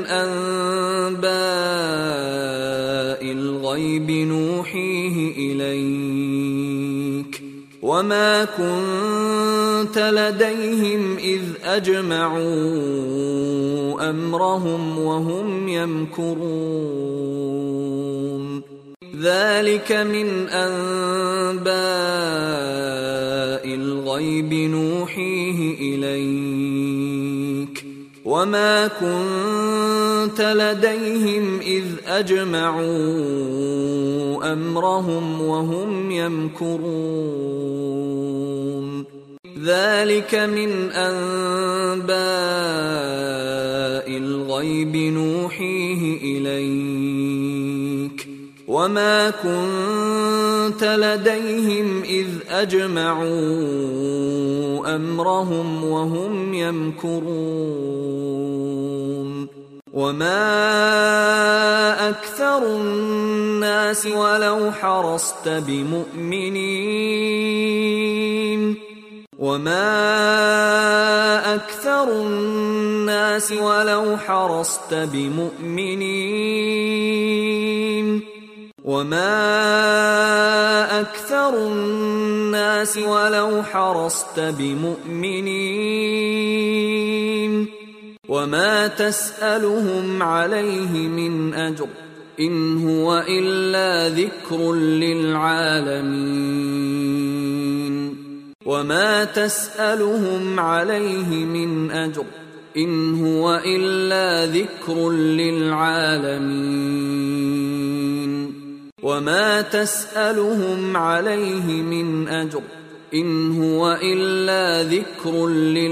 S1: أنباء الغيب نوحيه إليك وما كنت لديهم إذ أجمعوا أمرهم وهم يمكرون ذلك من أنباء الغيب نوحيه إليك وما كنت لديهم إذ أجمعوا أمرهم وهم يمكرون ذلك من أنباء الغيب نوحيه إليك وما كنت لديهم إذ أجمعوا أمرهم وهم يمكرون وما أكثر الناس ولو حرصت بمؤمنين وما أكثر الناس ولو حرصت بمؤمنين وما أكثر الناس ولو حرصت بمؤمنين وما تسألهم عليه من أجر إن هو إلا ذكر للعالمين وما تسألهم عليه من أجر إن هو إلا ذكر للعالمين وما تسألهم عليه من أجر إن هو إلا ذكر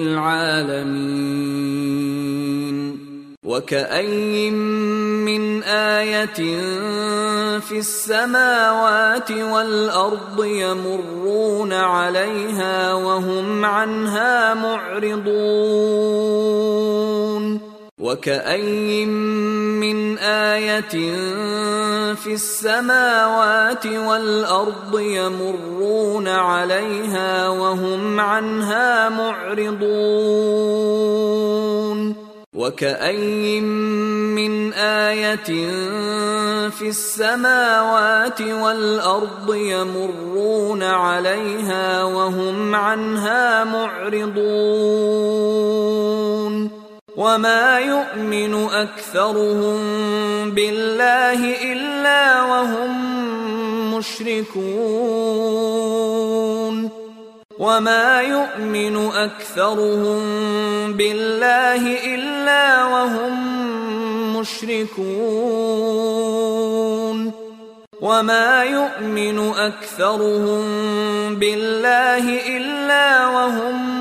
S1: للعالمين وكأي من آية في السماوات والأرض يمرون عليها وهم عنها معرضون وكأين من آية في السماوات والأرض يمرون عليها وهم عنها معرضون وكأين من آية في السماوات والأرض يمرون عليها وهم عنها معرضون وما يؤمن أكثرهم بالله إلا وهم مشركون وما يؤمن أكثرهم بالله إلا وهم مشركون وما يؤمن أكثرهم بالله إلا وهم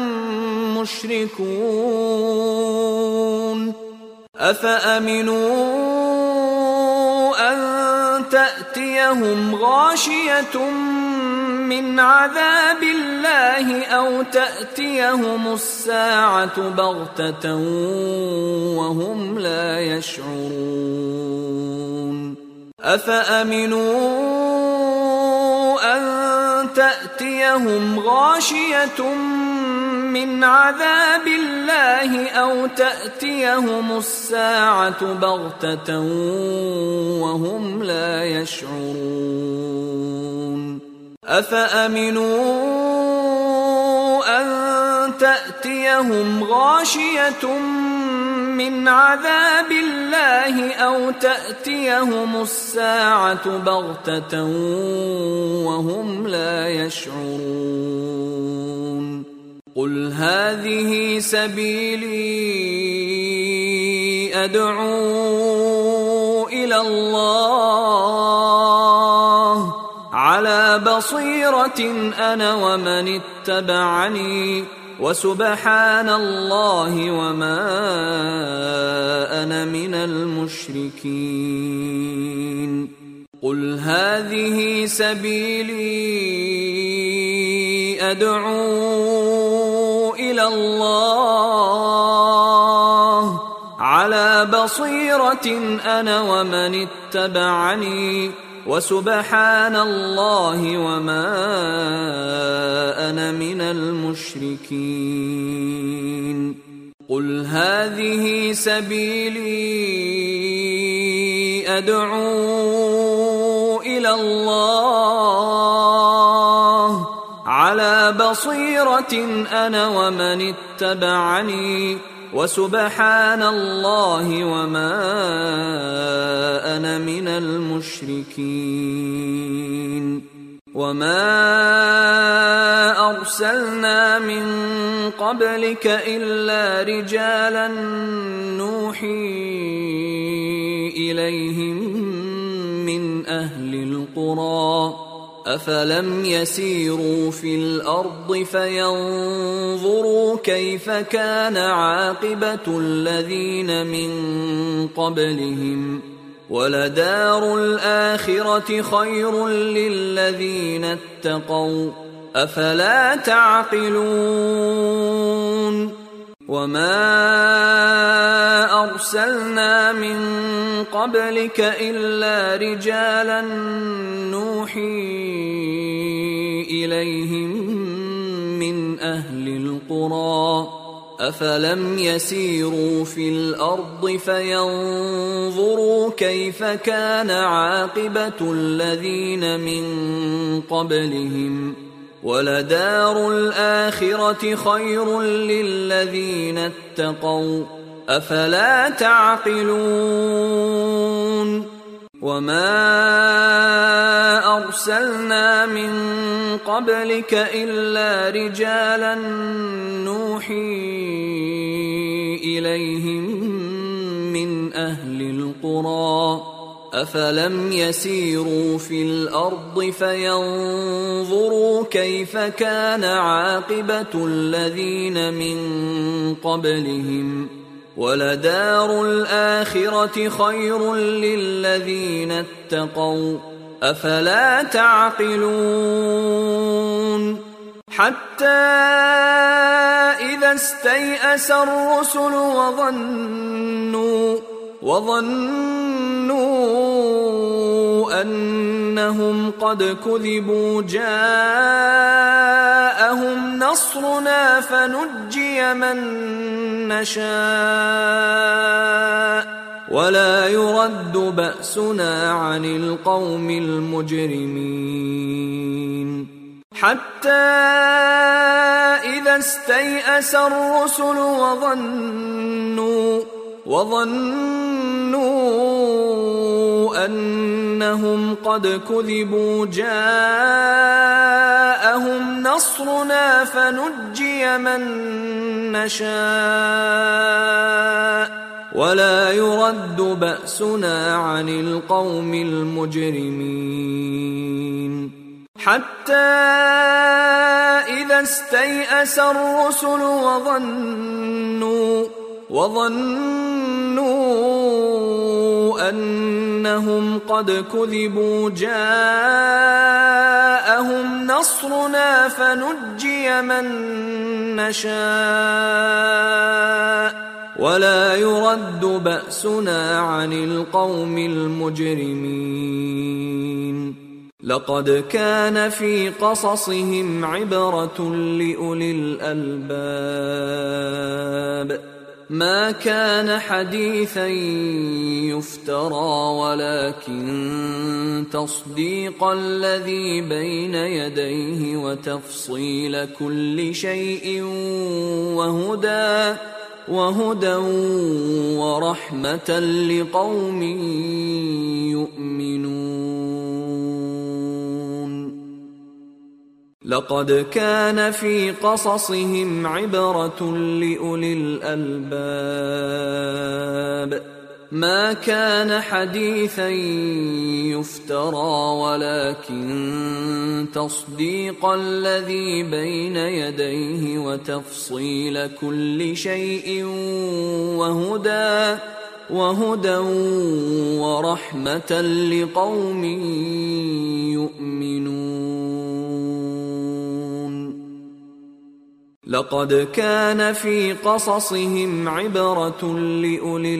S1: مشركون أفأمنوا أن تأتيهم غاشية من عذاب الله أو تأتيهم الساعة بغتة وهم لا يشعرون أفأمنوا أن تأتيهم غاشية من عذاب الله أو تأتيهم الساعة بغتة وهم لا يشعرون أفأمنوا أن تأتيهم غاشية من عذاب الله أو تأتيهم الساعة بغتة وهم لا يشعرون قل هذه سبيلي أدعو إلى الله على بصيرة أنا ومن اتبعني وسبحان الله وما أنا من المشركين قل هذه سبيلي أدعو إلى الله على بصيرة أنا ومن اتبعني وسبحان الله وما أنا من المشركين قل هذه سبيلي أدعو إلى الله على بصيرة أنا ومن اتبعني وسبحان الله وما أنا من المشركين وما أرسلنا من قبلك إلا رجالا نوحي إليهم من أهل القرى أفلم يسيروا في الأرض فينظروا كيف كان عاقبة الذين من قبلهم ولدار الآخرة خير للذين اتقوا أفلا تعقلون وما أرسلنا من قبلك إلا رجالا نوحي إليهم من أهل القرى أفلم يسيروا في الأرض فينظروا كيف كان عاقبة الذين من قبلهم ولدار الآخرة خير للذين اتقوا أفلا تعقلون وما أرسلنا من قبلك إلا رجالا نوحي إليهم من أهل القرى أفلم يسيروا في الأرض فينظروا كيف كان عاقبة الذين من قبلهم ولدار الآخرة خير للذين اتقوا أفلا تعقلون حتى إذا استيأس الرسل وظنوا وظنوا أنهم قد كذبوا جاءهم نصرنا فنجي من نشاء ولا يرد بأسنا عن القوم المجرمين حتى إذا استيأس الرسل وظنوا وظنوا أنهم قد كذبوا جاءهم نصرنا فنجي من نشاء ولا يرد بأسنا عن القوم المجرمين حتى إذا استيأس الرسل وظنوا وظنوا أنهم قد كذبوا جاءهم نصرنا فنجي من نشاء ولا يرد بأسنا عن القوم المجرمين لقد كان في قصصهم عبرة لأولي الألباب ما كان حديثا يفترى ولكن تصديق الذي بين يديه وتفصيل كل شيء وهدى وهدى ورحمة لقوم يؤمنون لقد كان في قصصهم عبرة لأولي الألباب ما كان حديثا يفترى ولكن تصديق الذي بين يديه وتفصيل كل شيء وهدى وهدى ورحمة لقوم يؤمنون لقد كان في قصصهم عبرة لأولي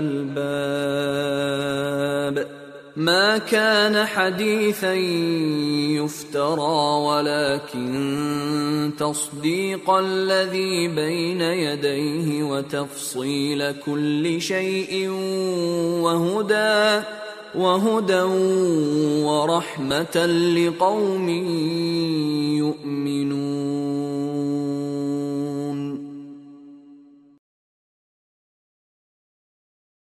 S1: الألباب ما كان حديثا يفترى ولكن تصديق الذي بين يديه وتفصيل كل شيء وهدى وهدى ورحمة لقوم يؤمنون